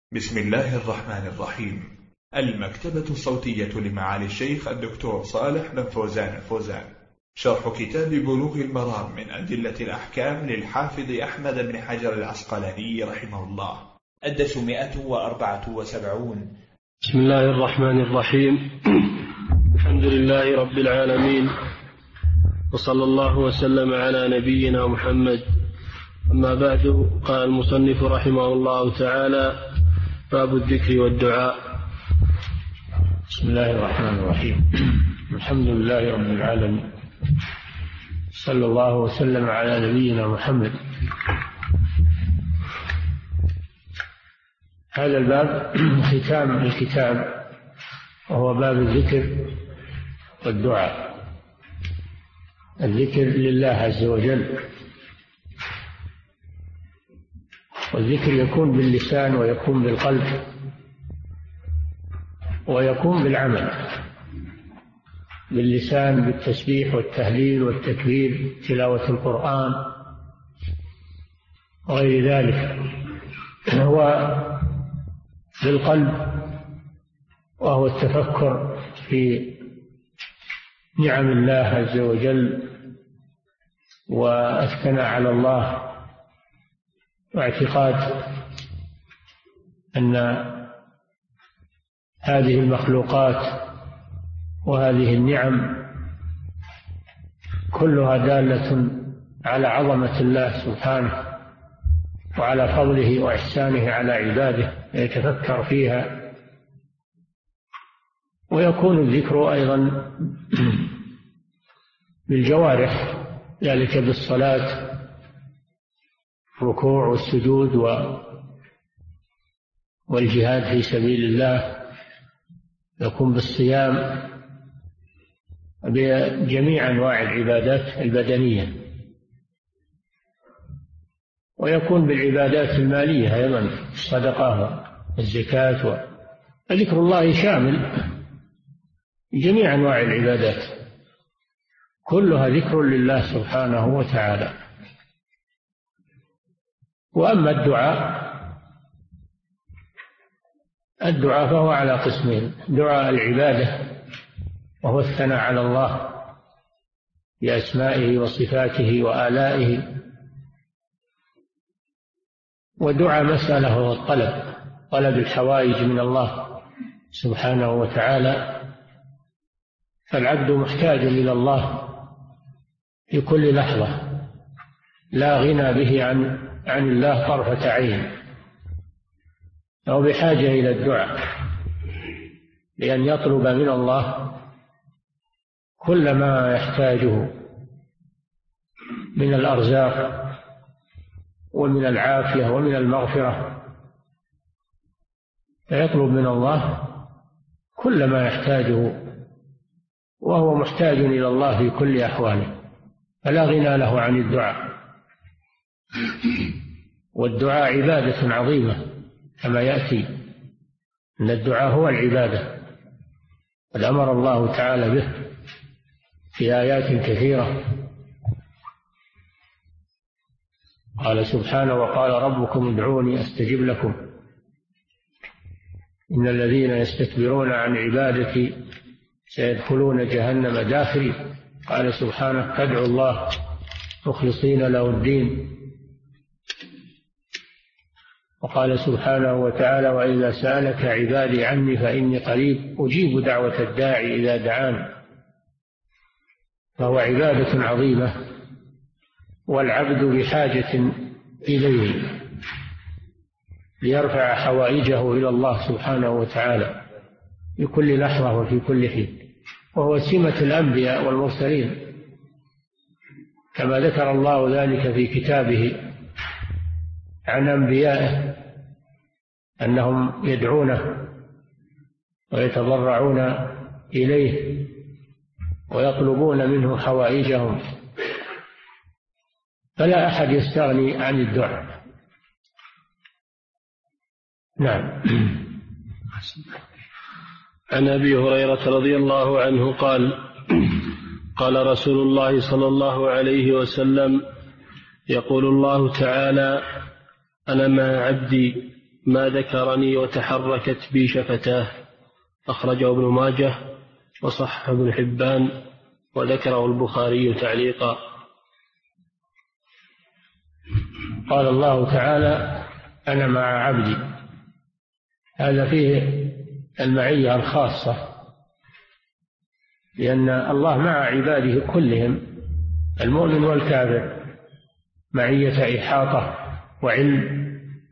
بسم الله الرحمن الرحيم. المكتبة الصوتية لمعالي الشيخ الدكتور صالح بن فوزان الفوزان، شرح كتاب بلوغ المرام من أدلة الأحكام للحافظ أحمد بن حجر العسقلاني رحمه الله، الدرس 174. بسم الله الرحمن الرحيم. الحمد لله رب العالمين، وصلى الله وسلم على نبينا محمد. أما بعد، قال المصنف رحمه الله تعالى: باب الذكر والدعاء. بسم الله الرحمن الرحيم. الحمد لله رب العالمين، صلى الله وسلم على نبينا محمد. هذا الباب ختام الكتاب، وهو باب الذكر والدعاء. الذكر لله عز وجل، والذكر يكون باللسان ويكون بالقلب ويكون بالعمل. باللسان بالتسبيح والتهليل والتكبير، تلاوة القرآن وغير ذلك، بالقلب وهو التفكر في نعم الله عز وجل والثناء على الله، واعتقاد أن هذه المخلوقات وهذه النعم كلها دالة على عظمة الله سبحانه وعلى فضله وإحسانه على عباده، يتفكر فيها. ويكون الذكر أيضا بالجوارح، ذلك بالصلاة، الركوع والسجود والجهاد في سبيل الله. يكون بالصيام، بجميع أنواع العبادات البدنية. ويكون بالعبادات المالية أيضا، الصدقة والزكاة. ذكر الله شامل جميع أنواع العبادات، كلها ذكر لله سبحانه وتعالى. وأما الدعاء فهو على قسمين: دعاء العبادة وهو الثناء على الله بأسمائه وصفاته وآلائه، ودعاء مسألة وهو طلب الحوائج من الله سبحانه وتعالى. فالعبد محتاج إلى الله في كل لحظة، لا غنى به عن الله طرفة عين، أو بحاجة إلى الدعاء لأن يطلب من الله كل ما يحتاجه من الأرزاق ومن العافية ومن المغفرة. فيطلب من الله كل ما يحتاجه، وهو محتاج إلى الله في كل أحواله، فلا غنى له عن الدعاء. والدعاء عبادة عظيمة كما يأتي أن الدعاء هو العبادة، قد أمر الله تعالى به في آيات كثيرة. قال سبحانه: وقال ربكم ادعوني أستجب لكم إن الذين يستكبرون عن عبادتي سيدخلون جهنم داخرين. قال سبحانه: فادعوا الله مخلصين له الدين. وقال سبحانه وتعالى: وإذا سألك عبادي عني فإني قريب أجيب دعوة الداعي إذا دعان. فهو عبادة عظيمة، والعبد بحاجة إليه ليرفع حوائجه إلى الله سبحانه وتعالى في كل لحظة وفي كل حين. وهو سمة الأنبياء والمرسلين، كما ذكر الله ذلك في كتابه عن أنبيائه أنهم يدعونه ويتضرعون إليه ويطلبون منه حوائجهم، فلا أحد يستغني عن الدعاء. نعم. عن أبي هريرة رضي الله عنه قال: قال رسول الله صلى الله عليه وسلم: يقول الله تعالى: أنا مع عبدي ما ذكرني وتحركت بي شفتاه. أخرجه ابن ماجه وصححه ابن حبان وذكره البخاري تعليقا. قال الله تعالى: أنا مع عبدي. هذا فيه المعية الخاصة، لأن الله مع عباده كلهم المؤمن والكافر معية إحاطة وعلم،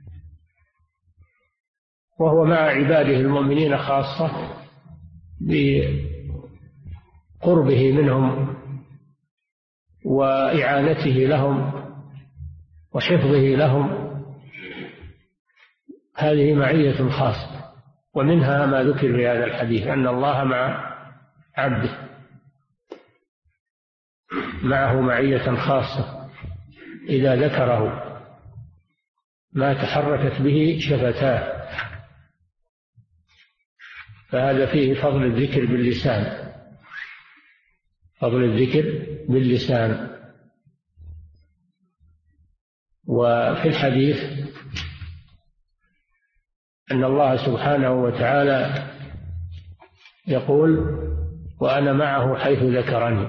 وهو مع عباده المؤمنين خاصة بقربه منهم وإعانته لهم وحفظه لهم. هذه معية خاصة، ومنها ما ذكر في هذا الحديث أن الله مع عبده، معه معية خاصة إذا ذكره ما تحركت به شفتاه. فهذا فيه فضل الذكر باللسان، فضل الذكر باللسان. وفي الحديث أن الله سبحانه وتعالى يقول: وأنا معه حيث ذكرني.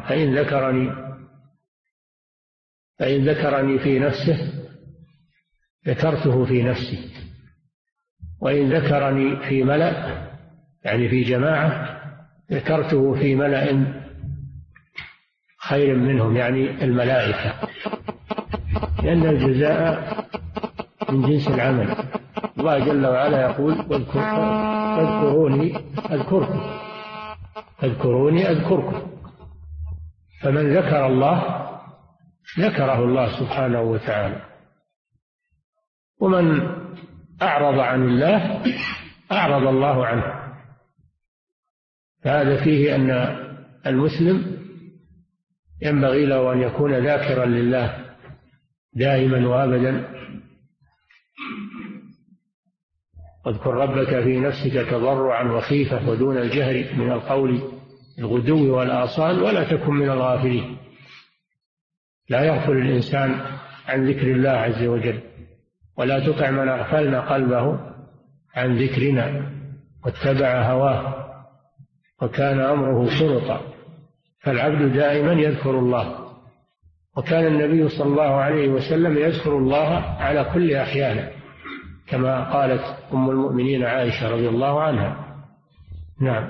فإن ذكرني في نفسه ذكرته في نفسي، وإن ذكرني في ملأ يعني في جماعة ذكرته في ملأ خير منهم يعني الملائكة، لأن الجزاء من جنس العمل. الله جل وعلا يقول: اذكروني أذكركم. فمن ذكر الله ذكره الله سبحانه وتعالى، ومن أعرض عن الله أعرض الله عنه. فهذا فيه أن المسلم ينبغي له أن يكون ذاكرا لله دائما وأبدا. واذكر ربك في نفسك تضرعا وخيفة ودون الجهر من القول الغدو والآصال ولا تكن من الغافلين. لا يغفل الإنسان عن ذكر الله عز وجل، ولا تطع من أغفلنا قلبه عن ذكرنا واتبع هواه وكان أمره فرطا. فالعبد دائما يذكر الله، وكان النبي صلى الله عليه وسلم يذكر الله على كل أحيانه، كما قالت أم المؤمنين عائشة رضي الله عنها. نعم.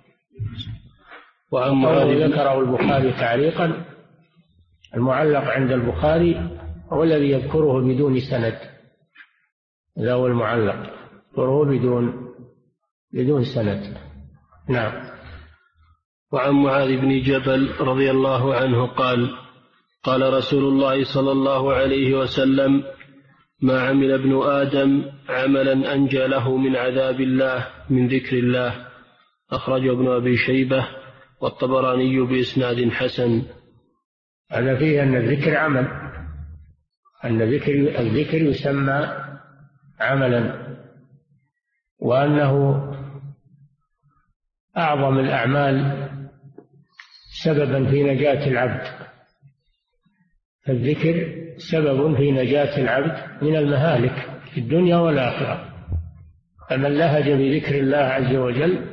وأما ذكره البخاري تعليقا، المعلق عند البخاري هو الذي يذكره بدون سند، هذا هو المعلق، يذكره بدون سند. نعم. وعن معاذ بن جبل رضي الله عنه قال: قال رسول الله صلى الله عليه وسلم: ما عمل ابن آدم عملا أنجى له من عذاب الله من ذكر الله. أخرج ابن أبي شيبة والطبراني بإسناد حسن. هذا فيه أن الذكر عمل، أن الذكر يسمى عملا، وأنه أعظم الأعمال سببا في نجاة العبد. الذكر سبب في نجاة العبد من المهالك في الدنيا والآخرة. فمن لهج بذكر الله عز وجل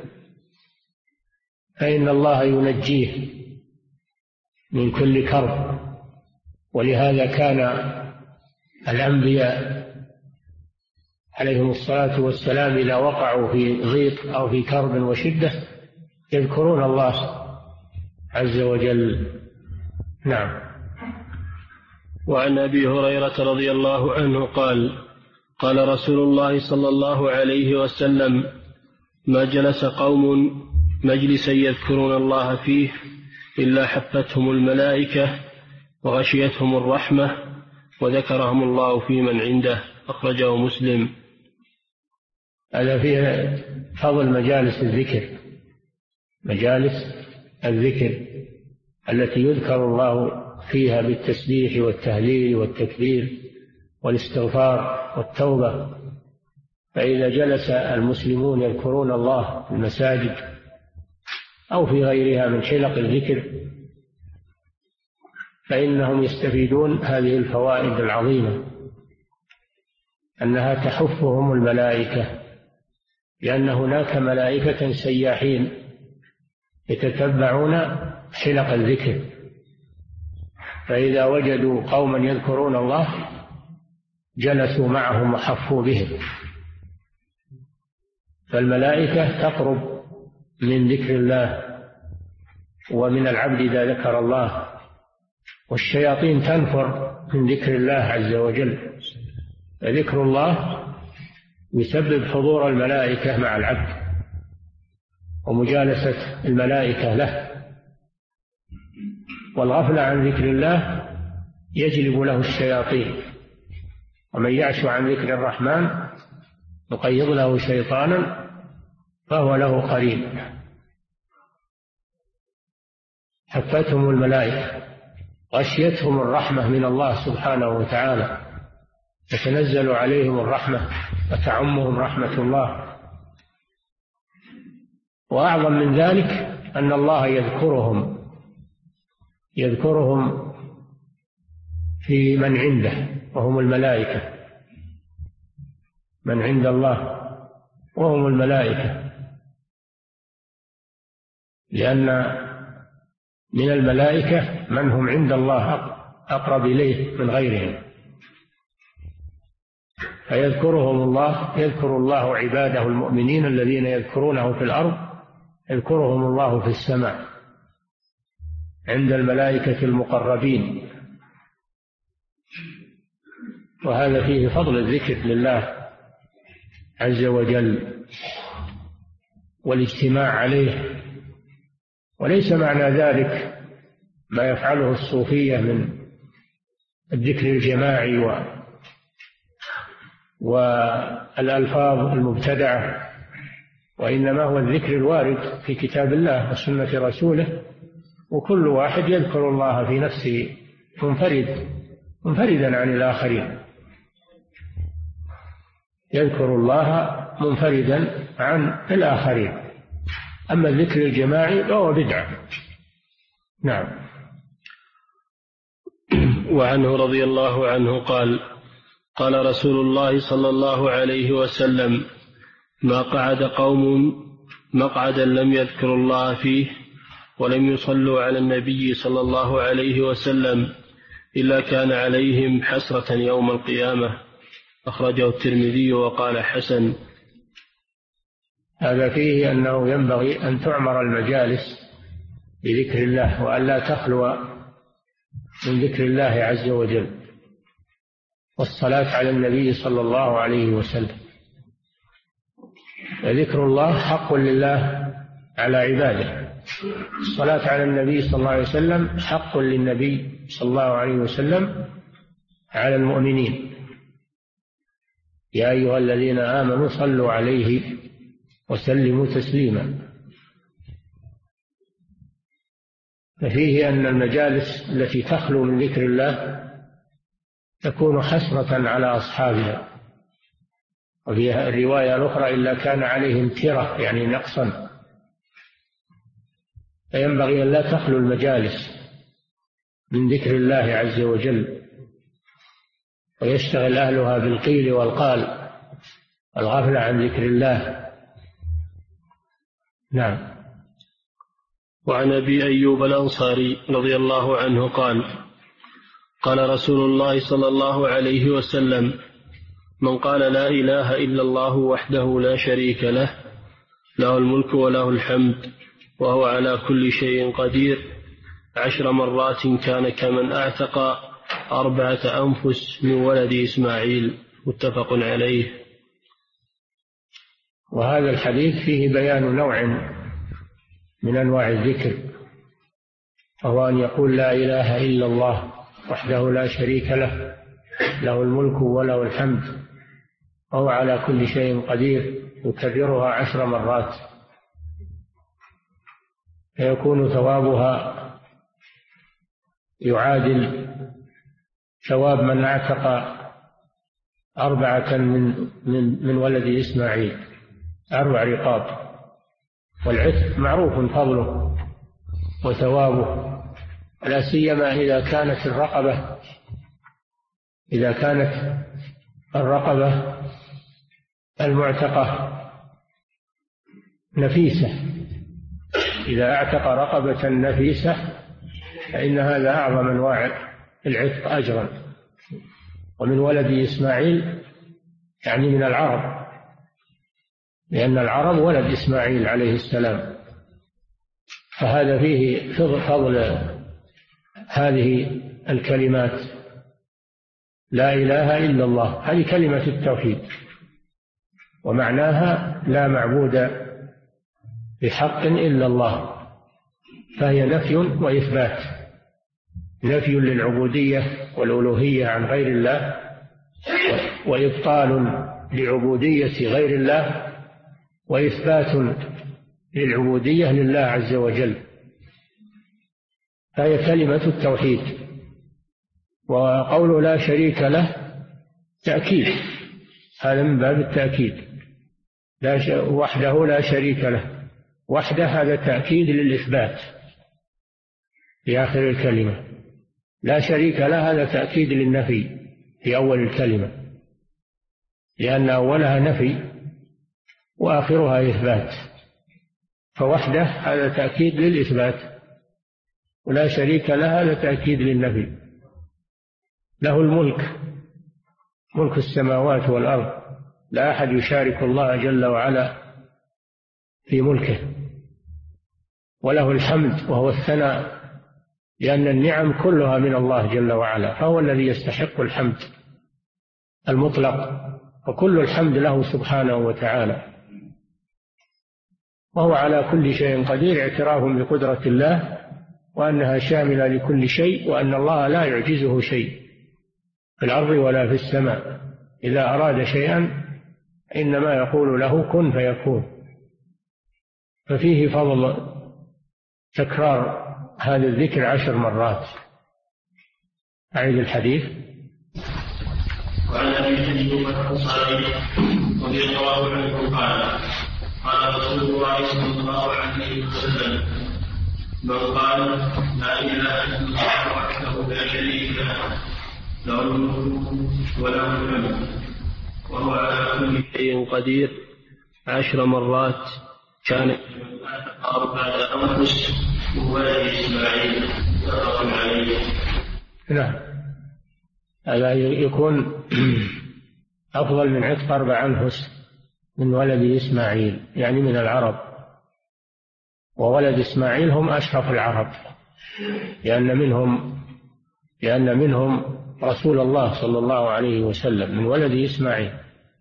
فإن الله ينجيه من كل كرب. ولهذا كان الأنبياء عليهم الصلاة والسلام إذا وقعوا في ضيق أو في كرب وشدة يذكرون الله عز وجل. نعم. وعن أبي هريرة رضي الله عنه قال: قال رسول الله صلى الله عليه وسلم: ما جلس قوم مجلسا يذكرون الله فيه إلا حفتهم الملائكة وغشيتهم الرحمة وذكرهم الله في من عنده. أخرجه مسلم. هذا فيه فضل مجالس الذكر، مجالس الذكر التي يذكر الله فيها بالتسبيح والتهليل والتكبير والاستغفار والتوبة. فإذا جلس المسلمون يذكرون الله في المساجد أو في غيرها من حلق الذكر فإنهم يستفيدون هذه الفوائد العظيمة أنها تحفهم الملائكة، لأن هناك ملائكة سياحين يتتبعون حلق الذكر، فإذا وجدوا قوما يذكرون الله جلسوا معهم وحفوا بهم. فالملائكة تقرب من ذكر الله ومن العبد إذا ذكر الله، والشياطين تنفر من ذكر الله عز وجل. فذكر الله يسبب حضور الملائكة مع العبد ومجالسة الملائكة له، والغفلة عن ذكر الله يجلب له الشياطين، ومن يعش عن ذكر الرحمن نقيض له شيطانا فهو له قرين. حفتهم الملائكة، غشيتهم الرحمة من الله سبحانه وتعالى، تتنزل عليهم الرحمة وتعمهم رحمة الله. وأعظم من ذلك أن الله يذكرهم في من عنده وهم الملائكة، من عند الله وهم الملائكة، لأن من الملائكة من هم عند الله أقرب إليه من غيرهم، فيذكرهم الله. يذكر الله عباده المؤمنين الذين يذكرونه في الأرض يذكرهم الله في السماء عند الملائكة المقربين. وهذا فيه فضل الذكر لله عز وجل والاجتماع عليه. وليس معنى ذلك ما يفعله الصوفية من الذكر الجماعي والألفاظ المبتدعة، وإنما هو الذكر الوارد في كتاب الله وسنة رسوله، وكل واحد يذكر الله في نفسه منفردا عن الآخرين، يذكر الله منفردا عن الآخرين. أما الذكر الجماعي فهو بدعة. نعم. وعنه رضي الله عنه قال: قال رسول الله صلى الله عليه وسلم: ما قعد قوم مقعدا لم يذكروا الله فيه ولم يصلوا على النبي صلى الله عليه وسلم إلا كان عليهم حسرة يوم القيامة. أخرجه الترمذي وقال حسن. هذا فيه أنه ينبغي أن تعمر المجالس بذكر الله وأن لا تخلو من ذكر الله عز وجل والصلاة على النبي صلى الله عليه وسلم. فذكر الله حق لله على عباده. الصلاة على النبي صلى الله عليه وسلم حق للنبي صلى الله عليه وسلم على المؤمنين. يا أيها الذين آمنوا صلوا عليه وسلموا تسليما. ففيه أن المجالس التي تخلو من ذكر الله تكون حسرة على أصحابها. وفي الرواية الأخرى: إلا كان عليهم ترة، يعني نقصا. فينبغي أن لا تخلو المجالس من ذكر الله عز وجل، ويشتغل أهلها بالقيل والقال، الغفلة عن ذكر الله. نعم. وعن أبي أيوب الأنصاري رضي الله عنه قال: قال رسول الله صلى الله عليه وسلم: من قال لا إله إلا الله وحده لا شريك له، له الملك وله الحمد وهو على كل شيء قدير 10 مرات كان كمن أعتق 4 أنفس من ولد إسماعيل. متفق عليه. وهذا الحديث فيه بيان نوع من أنواع الذكر، وهو أن يقول لا إله إلا الله وحده لا شريك له، له الملك وله الحمد وهو على كل شيء قدير، يكررها 10 مرات، فيكون ثوابها يعادل ثواب من اعتق 4 من ولد إسماعيل، 4 رقاب. والعتق معروف فضله وثوابه، لا سيما إذا كانت الرقبة الرقبة المعتقة نفيسة، إذا اعتق رقبة نفيسة فإن هذا أعظم أنواع العتق أجرا. ومن ولد إسماعيل يعني من العرب، لأن العرب ولد إسماعيل عليه السلام، فهذا فيه فضل هذه الكلمات لا إله إلا الله. هذه كلمة التوحيد، ومعناها لا معبود بحق إلا الله، فهي نفي وإثبات، نفي للعبودية والألوهية عن غير الله، وإبطال لعبودية غير الله، وإثبات للعبودية لله عز وجل، فهي كلمة التوحيد. وقول لا شريك له تأكيد، هذا من باب التأكيد، وحده لا شريك له، وحده هذا تأكيد للإثبات في آخر الكلمة، لا شريك له هذا تأكيد للنفي في أول الكلمة، لأن أولها نفي وآخرها إثبات، فوحده هذا تأكيد للإثبات، ولا شريك له هذا تأكيد للنفي. له الملك، ملك السماوات والأرض، لا أحد يشارك الله جل وعلا في ملكه. وله الحمد وهو الثناء، لأن النعم كلها من الله جل وعلا، فهو الذي يستحق الحمد المطلق، وكل الحمد له سبحانه وتعالى، وهو على كل شيء قدير، اعتراف بقدرة الله وأنها شاملة لكل شيء، وأن الله لا يعجزه شيء في الأرض ولا في السماء، إذا أراد شيئا إنما يقول له كن فيكون. ففيه فضل تكرار هذا الذكر 10 مرات. أعيد الحديث. وعن أبي أيوب الأنصاري رضي الله عنه قال قال رسول الله صلى الله عليه وسلم من قال لا إله إلا الله وحده لا شريك له له الملك وله الحمد وهو على كل شيء قدير 10 مرات كان 4 أنفس وولد إسماعيل متفق عليه. نعم، هذا يكون أفضل من عتق 4 أنفس من ولد إسماعيل، يعني من العرب، وولد إسماعيل هم أشرف العرب، لأن منهم رسول الله صلى الله عليه وسلم من ولد إسماعيل.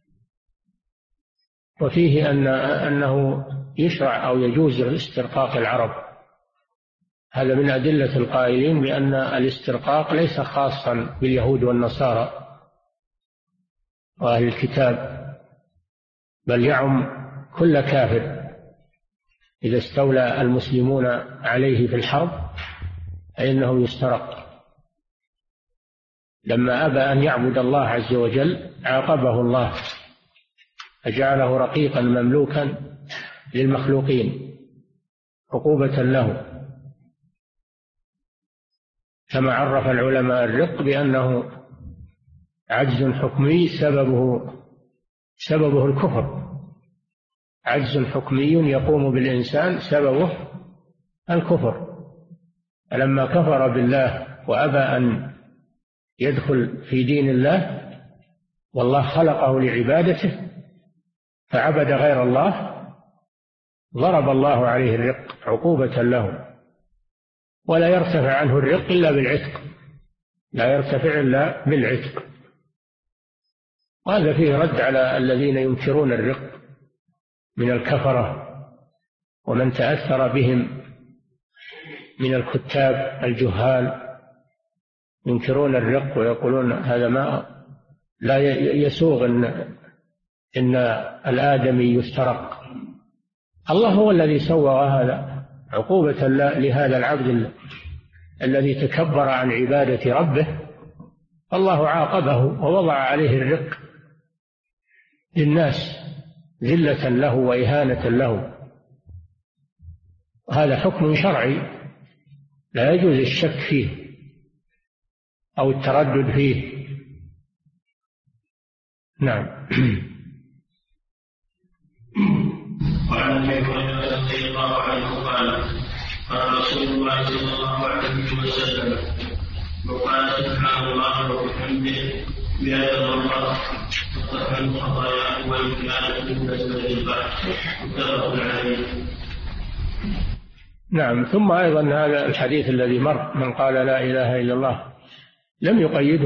وفيه أنه يشرع أو يجوز استرقاق العرب، هذا من أدلة القائلين بأن الاسترقاق ليس خاصا باليهود والنصارى وأهل الكتاب، بل يعم كل كافر إذا استولى المسلمون عليه في الحرب فإنه يسترق. لما أبى أن يعبد الله عز وجل عاقبه الله فجعله رقيقا مملوكا للمخلوقين عقوبة له، كما عرف العلماء الرق بأنه عجز حكمي سببه الكفر، عجز حكمي يقوم بالإنسان سببه الكفر. فلما كفر بالله وأبى أن يدخل في دين الله والله خلقه لعبادته فعبد غير الله، ضرب الله عليه الرق عقوبة له، ولا يرتفع عنه الرق إلا بالعتق، لا يرتفع إلا بالعتق. وهذا فيه رد على الذين ينكرون الرق من الكفرة ومن تأثر بهم من الكتاب الجهال، ينكرون الرق ويقولون هذا ما لا يسوغ إن الآدمي يسترق. الله هو الذي سوى هذا عقوبة لهذا العبد الذي تكبر عن عبادة ربه، الله عاقبه ووضع عليه الرق للناس ذلة له وإهانة له. هذا حكم شرعي لا يجوز الشك فيه أو التردد فيه. نعم. وعن ابي هريره رضي الله عنه قال قال رسول الله صلى الله عليه وسلم وقال سبحان الله وبحمده بهذا الله وتفهم خطاياه وان كانت من زبد البحر متفق عليه. نعم. ثم أيضا هذا الحديث الذي مر من قال لا إله إلا الله لم يقيده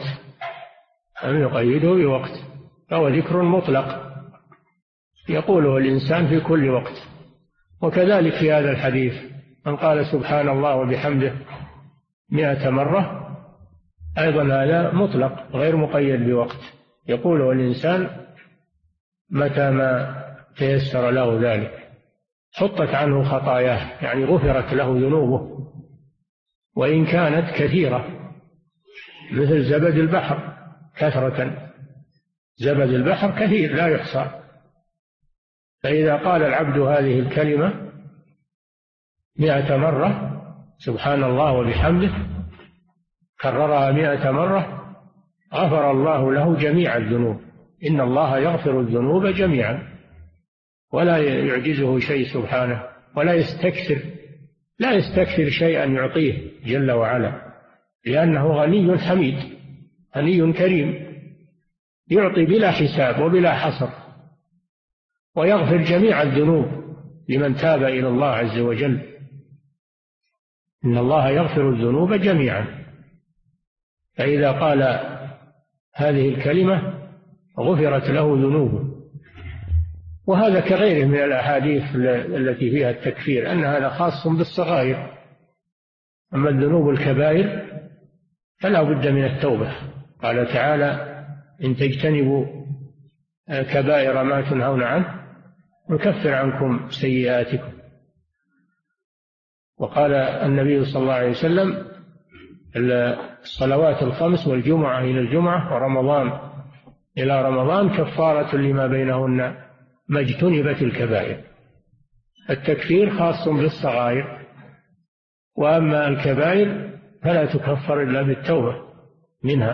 بوقت، فهو ذكر مطلق يقوله الإنسان في كل وقت. وكذلك في هذا الحديث من قال سبحان الله وبحمده 100 مرة أيضا هذا مطلق غير مقيد بوقت، يقوله الإنسان متى ما تيسر له ذلك. حطت عنه خطاياه، يعني غفرت له ذنوبه وإن كانت كثيرة، مثل زبد البحر كثرة، زبد البحر كثير لا يحصى. فإذا قال العبد هذه الكلمة 100 مرة سبحان الله وبحمده، كررها 100 مرة، غفر الله له جميع الذنوب. إن الله يغفر الذنوب جميعا ولا يعجزه شيء سبحانه، ولا يستكثر شيئا يعطيه جل وعلا، لأنه غني حميد، غني كريم، يعطي بلا حساب وبلا حصر، ويغفر جميع الذنوب لمن تاب إلى الله عز وجل. إن الله يغفر الذنوب جميعا. فإذا قال هذه الكلمة غفرت له ذنوبه. وهذا كغيره من الأحاديث التي فيها التكفير، أن هذا خاص بالصغائر. أما الذنوب الكبائر فلا بد من التوبة. قال تعالى إن تجتنبوا كبائر ما تنهون عنه نكفر عنكم سيئاتكم. وقال النبي صلى الله عليه وسلم الصلوات الخمس والجمعة إلى الجمعة ورمضان إلى رمضان كفارة لما بينهن ما اجتنبت الكبائر. التكفير خاص بالصغائر، وأما الكبائر فلا تكفر إلا بالتوبة منها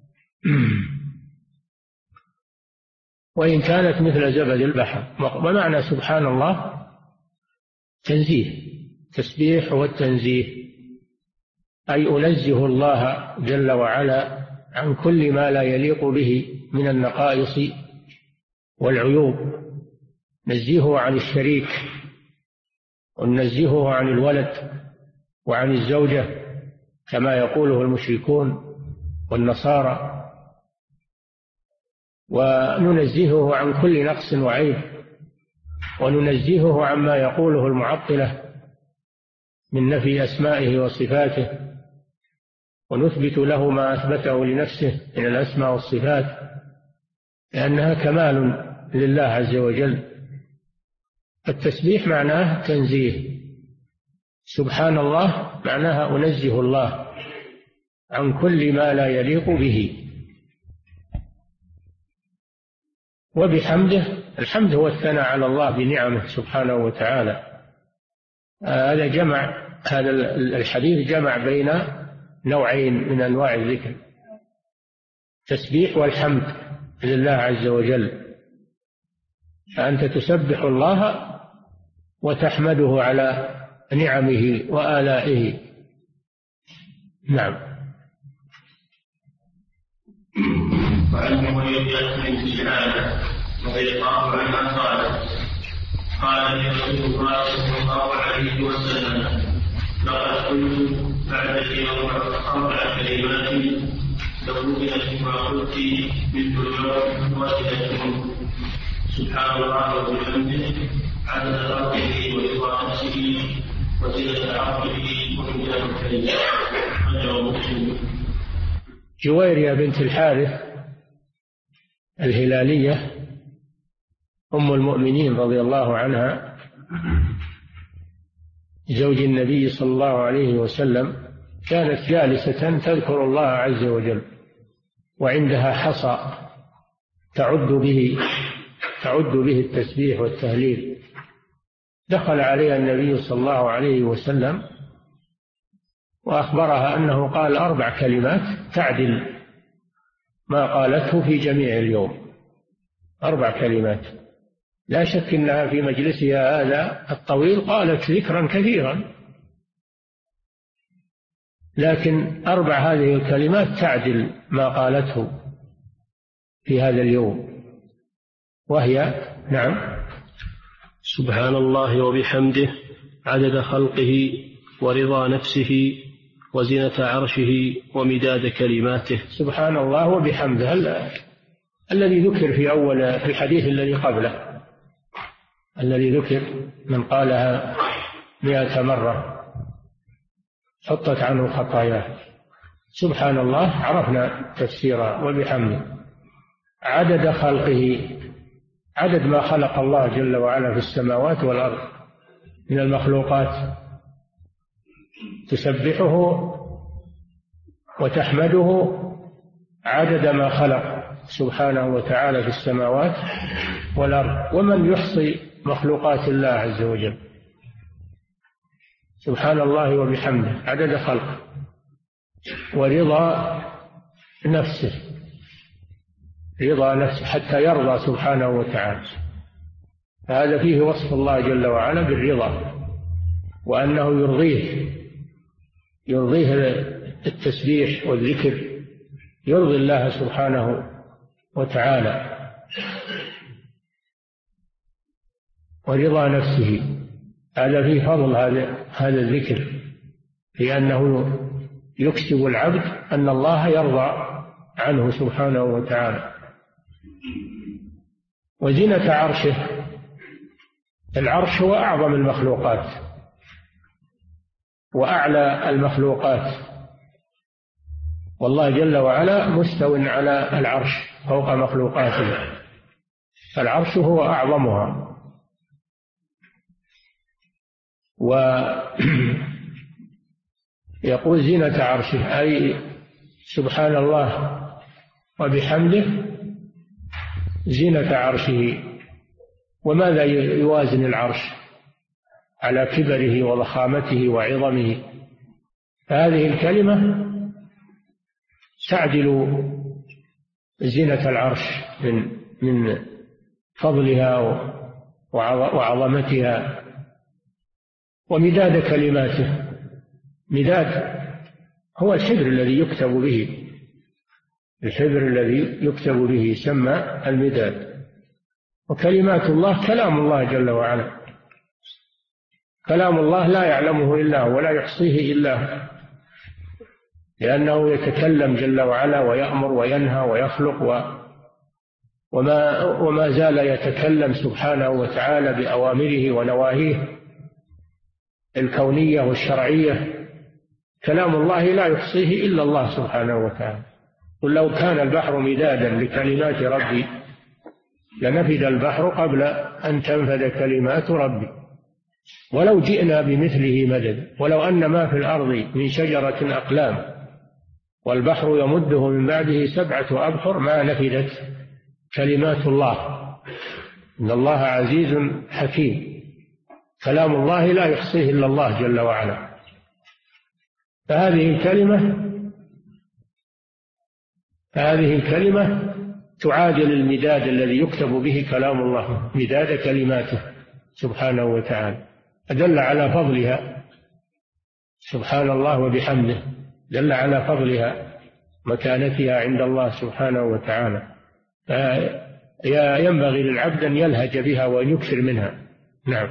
وإن كانت مثل زبد البحر. ومعنى سبحان الله تنزيه، تسبيح والتنزيه، أي أنزه الله جل وعلا عن كل ما لا يليق به من النقائص والعيوب. نزهه عن الشريك، وننزهه عن الولد وعن الزوجة كما يقوله المشركون والنصارى، وننزهه عن كل نقص وعيب، وننزهه عما يقوله المعطلة من نفي أسمائه وصفاته، ونثبت له ما أثبته لنفسه من الأسماء والصفات، لأنها كمال لله عز وجل. التسبيح معناه تنزيه، سبحان الله معناها أنزه الله عن كل ما لا يليق به. وبحمده، الحمد هو الثناء على الله بنعمه سبحانه وتعالى. هذا جمع، هذا الحديث جمع بين نوعين من أنواع الذكر، تسبيح والحمد لله عز وجل. فأنت تسبح الله وتحمده على نعمه وآلائه. نعم. وعن معاوية بن سعادة رضي الله عنها قال لي رسول الله صلى الله عليه وسلم لقد قلت بعد اليوم 4 كلمات لو وجدت ما قلت بالدنيا وجدتهم سبحان الله وبحمده عدد خلقه ورضا نفسه وزنة عرشه ومداد كلمه. رجاه مسلم. جويرية بنت الحارث الهلالية أم المؤمنين رضي الله عنها زوج النبي صلى الله عليه وسلم، كانت جالسة تذكر الله عز وجل، وعندها حصى تعد به التسبيح والتهليل. دخل عليها النبي صلى الله عليه وسلم وأخبرها أنه قال 4 كلمات تعدل ما قالته في جميع اليوم. 4 كلمات لا شك أنها في مجلسها هذا الطويل قالت ذكرا كثيرا، لكن 4 هذه الكلمات تعدل ما قالته في هذا اليوم، وهي نعم: سبحان الله وبحمده عدد خلقه ورضا نفسه وزنة عرشه ومداد كلماته. سبحان الله وبحمده الذي ذكر في أول في الحديث الذي قبله، الذي ذكر من قالها 100 مرة حطت عنه خطاياه. سبحان الله عرفنا تفسيرا، وبحمده عدد خلقه، عدد ما خلق الله جل وعلا في السماوات والأرض من المخلوقات، تسبحه وتحمده عدد ما خلق سبحانه وتعالى في السماوات والأرض. ومن يحصي مخلوقات الله عز وجل؟ سبحان الله وبحمده عدد خلقه ورضا نفسه، رضا نفسه حتى يرضى سبحانه وتعالى. فهذا فيه وصف الله جل وعلا بالرضا، وأنه يرضيه التسبيح والذكر، يرضي الله سبحانه وتعالى. ورضا نفسه هذا فيه فضل هذا الذكر، لأنه يكسب العبد أن الله يرضى عنه سبحانه وتعالى. وزنة عرشه، العرش هو أعظم المخلوقات وأعلى المخلوقات، والله جل وعلا مستو على العرش فوق مخلوقاته، العرش هو أعظمها. ويقول زينة عرشه أي سبحان الله وبحمده زينة عرشه. وماذا يوازن العرش على كبره وضخامته وعظمه؟ هذه الكلمة تعدل زينة العرش من فضلها وعظمتها. ومداد كلماته، مداد هو الحبر الذي يكتب به، الحبر الذي يكتب به يسمى المداد. وكلمات الله كلام الله جل وعلا، كلام الله لا يعلمه إلا هو ولا يحصيه إلا هو، لأنه يتكلم جل وعلا ويأمر وينهى ويخلق وما زال يتكلم سبحانه وتعالى بأوامره ونواهيه الكونية والشرعية. كلام الله لا يحصيه إلا الله سبحانه وتعالى. قل لو كان البحر مدادا لكلمات ربي لنفد البحر قبل أن تنفد كلمات ربي ولو جئنا بمثله مددا ولو أن ما في الأرض من شجرة أقلام والبحر يمده من بعده 7 أبحر ما نفدت كلمات الله إن الله عزيز حكيم. كلام الله لا يحصيه إلا الله جل وعلا. فهذه الكلمة تعادل المداد الذي يكتب به كلام الله، مداد كلماته سبحانه وتعالى. أدل على فضلها سبحان الله وبحمده، دل على فضلها مكانتها عند الله سبحانه وتعالى. ينبغي للعبد أن يلهج بها وأن يكثر منها. نعم.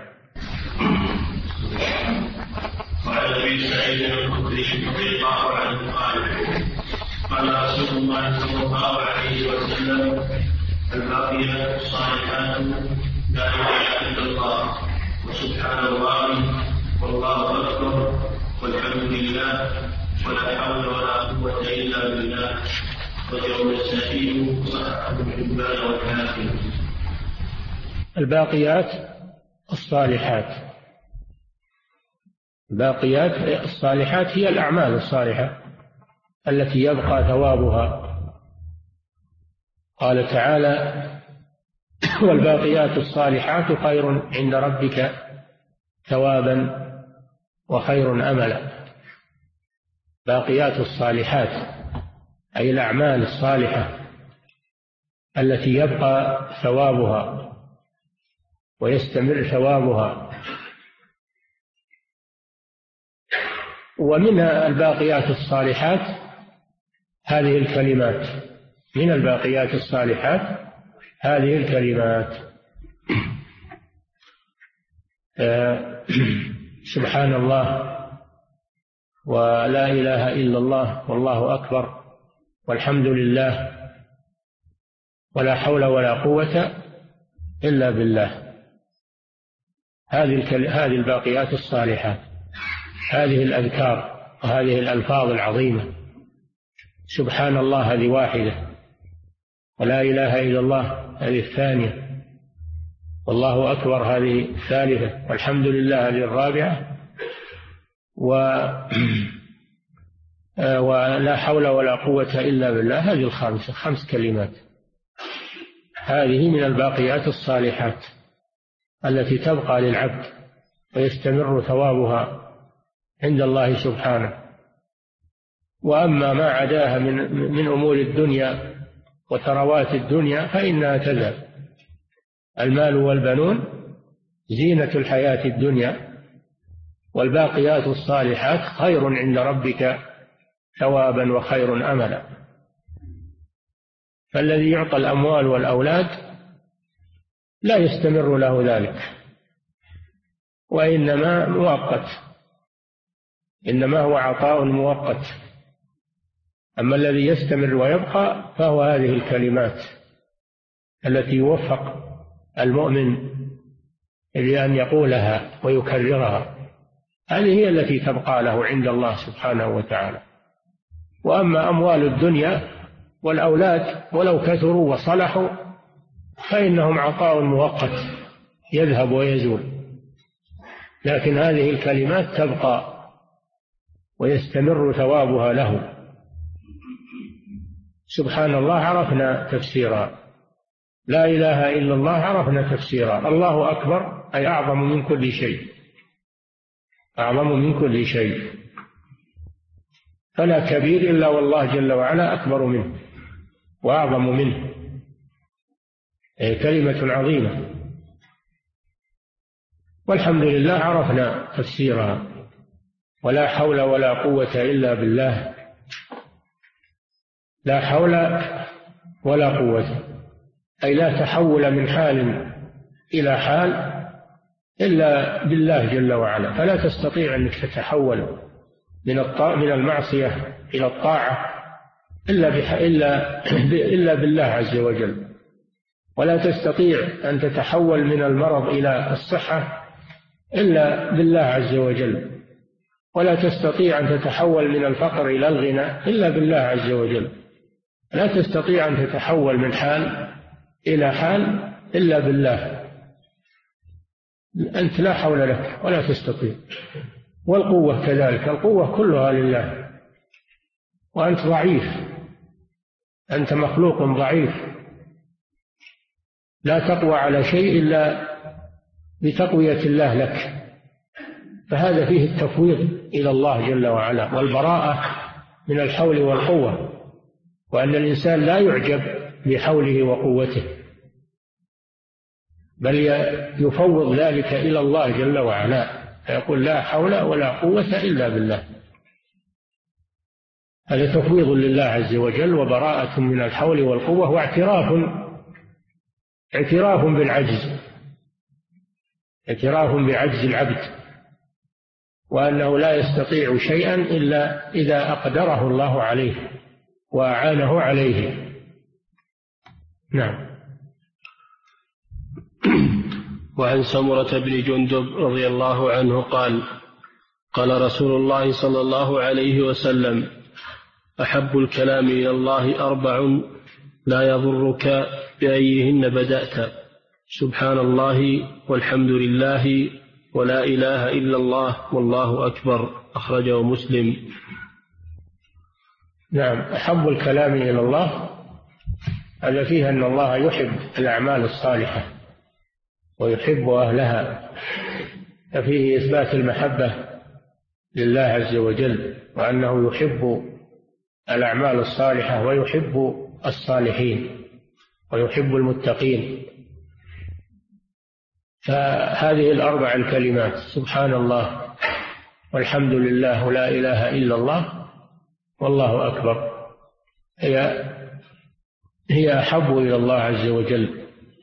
وعن ابي سعيد الخدري رضي الله عنه قال رسول الله صلى الله عليه وسلم الباقيات الصالحات لا اله الا الله وسبحان الله والله اكبر والحمد لله ولا حول ولا قوه الا بالله رجعوا النسائي وصححه ابن حبان والحاكم. الباقيات الصالحات، الباقيات الصالحات هي الأعمال الصالحة التي يبقى ثوابها. قال تعالى والباقيات الصالحات خير عند ربك ثوابا وخير أملا. باقيات الصالحات أي الأعمال الصالحة التي يبقى ثوابها ويستمر ثوابها. ومن الباقيات الصالحات هذه الكلمات، من الباقيات الصالحات هذه الكلمات: سبحان الله، ولا إله إلا الله، والله أكبر، والحمد لله، ولا حول ولا قوة إلا بالله. هذه الباقيات الصالحات، هذه الأذكار وهذه الألفاظ العظيمة. سبحان الله هذه واحدة، ولا إله إلا الله هذه الثانية، والله أكبر هذه الثالثة، والحمد لله هذه الرابعة، ولا حول ولا قوة إلا بالله هذه الخامسة. 5 كلمات. هذه من الباقيات الصالحات التي تبقى للعبد ويستمر ثوابها عند الله سبحانه. وأما ما عداها من أمور الدنيا وثروات الدنيا فإنها تذهب. المال والبنون زينة الحياة الدنيا، والباقيات الصالحات خير عند ربك ثوابا وخير أملا. فالذي يعطى الأموال والأولاد لا يستمر له ذلك، وإنما مؤقت، إنما هو عطاء مؤقت. أما الذي يستمر ويبقى فهو هذه الكلمات التي يوفق المؤمن لأن يقولها ويكررها. هذه هي التي تبقى له عند الله سبحانه وتعالى. وأما أموال الدنيا والأولاد ولو كثروا وصلحوا فإنهم عطاء مؤقت يذهب ويزول، لكن هذه الكلمات تبقى ويستمر ثوابها له. سبحان الله عرفنا تفسيرا، لا إله إلا الله عرفنا تفسيرا، الله أكبر أي أعظم من كل شيء، أعظم من كل شيء، فلا كبير إلا والله جل وعلا أكبر منه وأعظم منه. كلمة عظيمة. والحمد لله عرفنا تفسيرها، ولا حول ولا قوة إلا بالله، لا حول ولا قوة أي لا تحول من حال إلى حال إلا بالله جل وعلا، فلا تستطيع أنك تتحول من المعصية إلى الطاعة إلا بالله عز وجل، ولا تستطيع أن تتحول من المرض إلى الصحة إلا بالله عز وجل، ولا تستطيع أن تتحول من الفقر إلى الغنى إلا بالله عز وجل، لا تستطيع أن تتحول من حال إلى حال إلا بالله. أنت لا حول لك ولا تستطيع. والقوة كذلك، القوة كلها لله، وأنت ضعيف، أنت مخلوق ضعيف، لا تقوى على شيء إلا بتقوية الله لك. فهذا فيه التفويض إلى الله جل وعلا، والبراءة من الحول والقوة، وأن الإنسان لا يعجب بحوله وقوته، بل يفوض ذلك إلى الله جل وعلا، فيقول لا حول ولا قوة إلا بالله. هذا تفويض لله عز وجل وبراءة من الحول والقوة، واعتراف بالعجز، اعتراف بعجز العبد، وأنه لا يستطيع شيئا إلا إذا أقدره الله عليه وأعانه عليه. نعم. وعن سمرة بن جندب رضي الله عنه قال: قال رسول الله صلى الله عليه وسلم: أحب الكلام إلى الله 4 لا يضرك بأيهن بدأت: سبحان الله، والحمد لله، ولا إله إلا الله، والله أكبر. أخرجه مسلم. نعم. أحب الكلام إلى الله هذا فيه أن الله يحب الأعمال الصالحة ويحب أهلها، ففيه إثبات المحبة لله عز وجل، وأنه يحب الأعمال الصالحة ويحب الصالحين. ويحب المتقين. فهذه الأربع الكلمات سبحان الله والحمد لله ولا إله إلا الله والله أكبر هي أحب إلى الله عز وجل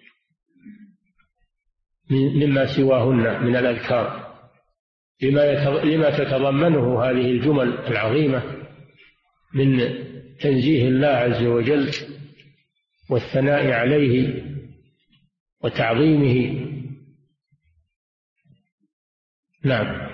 مما سواهن من الأذكار، لما تتضمنه هذه الجمل العظيمة من تنزيه الله عز وجل والثناء عليه وتعظيمه. نعم.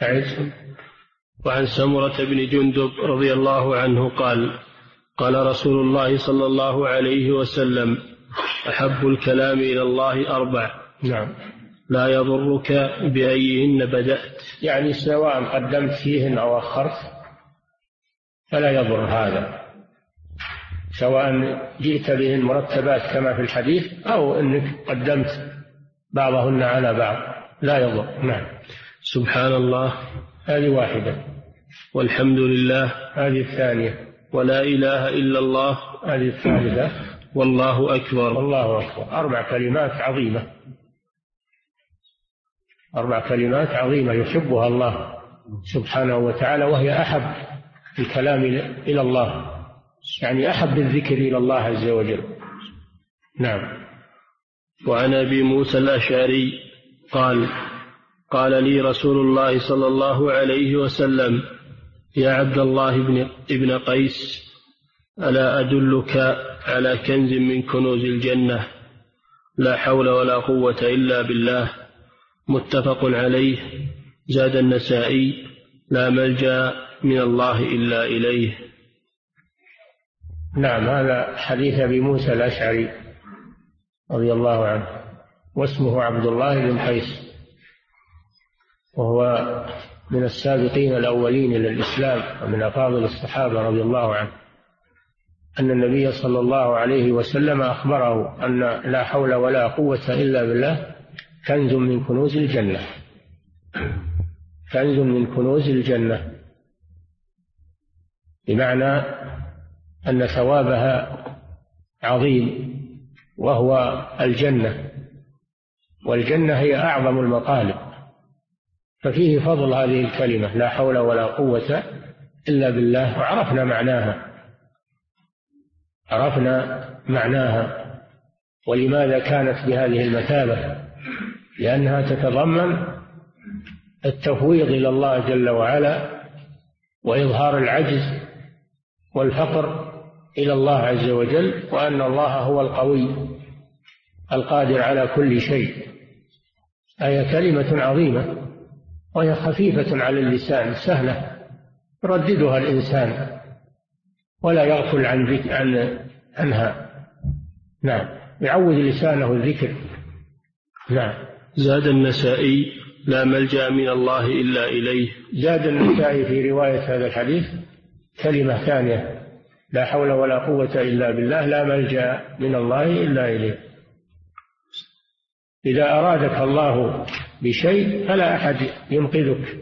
وعن سمرة بن جندب رضي الله عنه قال قال رسول الله صلى الله عليه وسلم أحب الكلام إلى الله 4. نعم. لا يضرك بأيهن بدأت، يعني سواء قدمت فيهن أو أخرت فلا يضر هذا، سواء جئت بهن مرتبات كما في الحديث أو أنك قدمت بعضهن على بعض لا يضر. نعم. سبحان الله هذه واحدة، والحمد لله هذه الثانية، ولا إله إلا الله هذه الثالثة، والله أكبر. والله أكبر. 4 كلمات عظيمة، 4 كلمات عظيمة يحبها الله سبحانه وتعالى، وهي أحب الكلام إلى الله، يعني أحب الذكر إلى الله عز وجل. نعم. وعن أبي موسى الأشعري قال لي رسول الله صلى الله عليه وسلم يا عبد الله ابن قيس ألا أدلك على كنز من كنوز الجنة لا حول ولا قوة إلا بالله، متفق عليه. زاد النسائي لا ملجأ من الله إلا إليه. نعم. هذا حديث أبي موسى الأشعري رضي الله عنه، واسمه عبد الله بن قيس، وهو من السابقين الأولين إلى الإسلام ومن أفاضل الصحابة رضي الله عنه، أن النبي صلى الله عليه وسلم أخبره أن لا حول ولا قوة إلا بالله كنز من كنوز الجنة، كنز من كنوز الجنة، بمعنى أن ثوابها عظيم، وهو الجنة، والجنة هي أعظم المطالب، ففيه فضل هذه الكلمة لا حول ولا قوة إلا بالله. وعرفنا معناها ولماذا كانت بهذه المثابة، لأنها تتضمن التفويض إلى الله جل وعلا وإظهار العجز والفقر إلى الله عز وجل، وأن الله هو القوي القادر على كل شيء. هي كلمة عظيمة وهي خفيفة على اللسان، سهلة يرددها الإنسان ولا يغفل عنها. نعم. يعود لسانه الذكر. نعم. زاد النسائي لا ملجأ من الله إلا إليه. زاد النسائي في رواية هذا الحديث كلمة ثانية لا حول ولا قوة إلا بالله، لا ملجأ من الله إلا إليه. إذا أرادك الله بشيء فلا أحد ينقذك،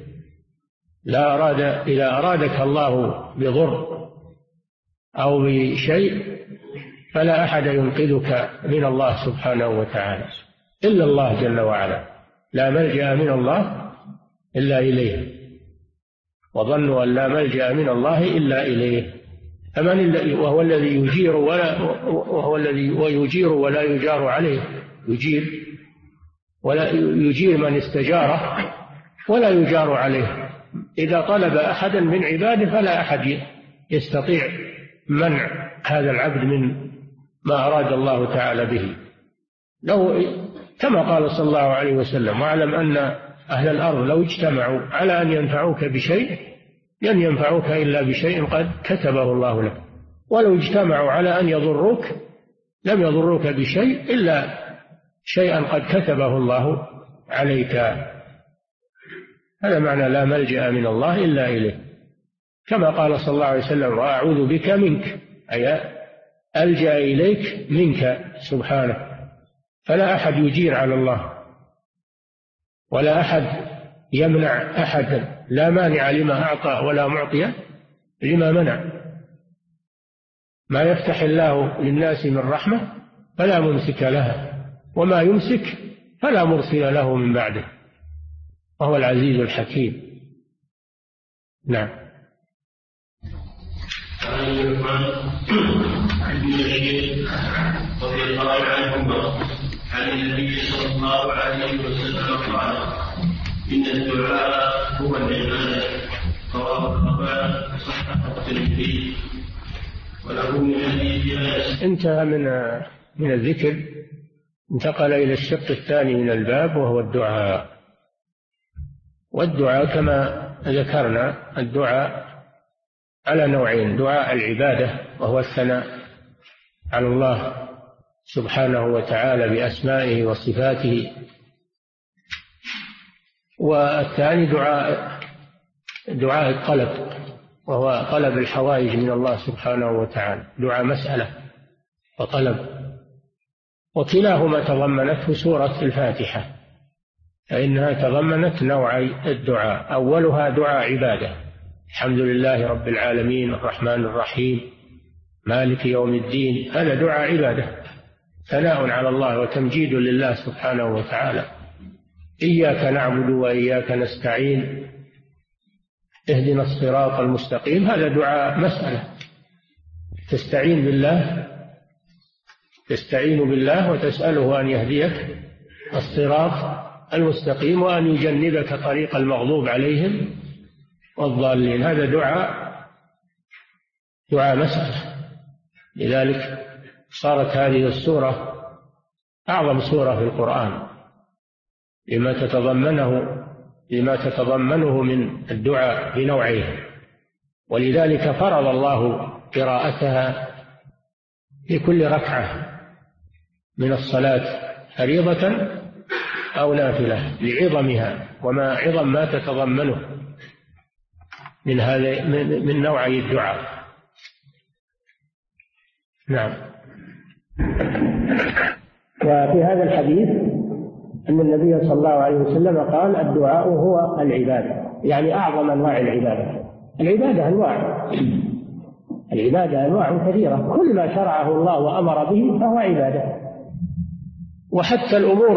إذا أرادك الله بضر أو بشيء فلا أحد ينقذك من الله سبحانه وتعالى إلا الله جل وعلا، لا ملجأ من الله إلا إليه، وظنوا أن لا ملجأ من الله إلا إليه. وهو الذي يجير ولا يجار عليه، يجير من استجاره ولا يجار عليه. إذا طلب أحدا من عباده فلا أحد يستطيع منع هذا العبد من ما أراد الله تعالى به. لو كما قال صلى الله عليه وسلم واعلم أن أهل الأرض لو اجتمعوا على أن ينفعوك بشيء لن ينفعوك إلا بشيء قد كتبه الله لك، ولو اجتمعوا على أن يضروك لم يضروك بشيء إلا شيئا قد كتبه الله عليك. هذا معنى لا ملجأ من الله إلا إليه، كما قال صلى الله عليه وسلم وأعوذ بك منك، أي ألجأ إليك منك سبحانه. فلا أحد يجير على الله ولا أحد يمنع أحدا، لا مانع لما أعطى ولا معطي لما منع. ما يفتح الله للناس من رحمة فلا ممسك لها، وما يمسك فلا مرسل له من بعده، وهو العزيز الحكيم. نعم. عن بشير رضي الله عنهما عن النبي صلى الله عليه وسلم قال: إن الدعاء هو العبادة. رواه الأربعة صححه الترمذي وله من حديث أنس. انتهى من الذكر، انتقل إلى الشق الثاني من الباب، وهو الدعاء. والدعاء كما ذكرنا الدعاء على نوعين: دعاء العبادة وهو الثناء على الله سبحانه وتعالى بأسمائه وصفاته، والثاني دعاء الطلب وهو طلب الحوائج من الله سبحانه وتعالى، دعاء مسألة وطلب، وكلاهما تضمنته سورة الفاتحة، فإنها تضمنت نوعي الدعاء. أولها دعاء عبادة: الحمد لله رب العالمين الرحمن الرحيم مالك يوم الدين، هذا دعاء عبادة، ثناء على الله وتمجيد لله سبحانه وتعالى. إياك نعبد وإياك نستعين اهدنا الصراط المستقيم، هذا دعاء مسألة، تستعين بالله وتسأله أن يهديك الصراط المستقيم وأن يجنبك طريق المغضوب عليهم والضالين، هذا دعاء مسألة. لذلك صارت هذه السورة أعظم سورة في القرآن لما تتضمنه من الدعاء بنوعيه، ولذلك فرض الله قراءتها في كل ركعة من الصلاة فريضة أو نافلة لعظمها وما عظم ما تتضمنه من نوعي الدعاء. نعم. وفي هذا الحديث أن النبي صلى الله عليه وسلم قال: الدعاء هو العبادة، يعني أعظم أنواع العبادة. العبادة أنواع كثيرة، كل ما شرعه الله وأمر به فهو عبادة. وحتى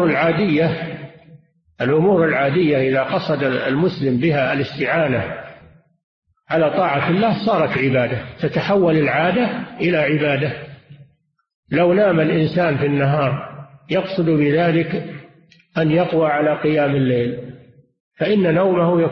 الأمور العادية إذا قصد المسلم بها الاستعانة على طاعة الله صارت عبادة، تتحول العادة إلى عبادة. لو نام الإنسان في النهار يقصد بذلك أن يقوى على قيام الليل، فإن نومه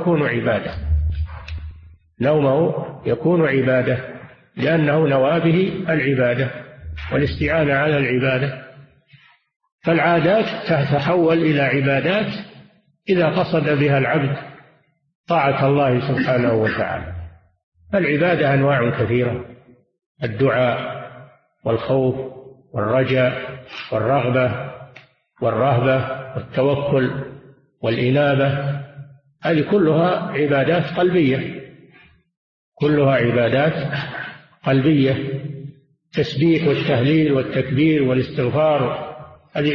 يكون عبادة، لأنه نوى به العبادة والاستعانة على العبادة. فالعادات تتحول إلى عبادات إذا قصد بها العبد طاعة الله سبحانه وتعالى. العبادة أنواع كثيرة: الدعاء والخوف والرجاء والرغبة والرهبة والتوكل والإنابة، هذه كلها عبادات قلبية. التسبيح والتهليل والتكبير والاستغفار هذه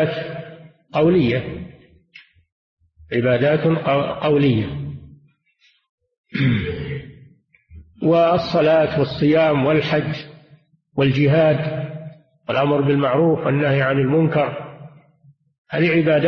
عبادات قولية. والصلاة والصيام والحج والجهاد والأمر بالمعروف والنهي عن المنكر هذه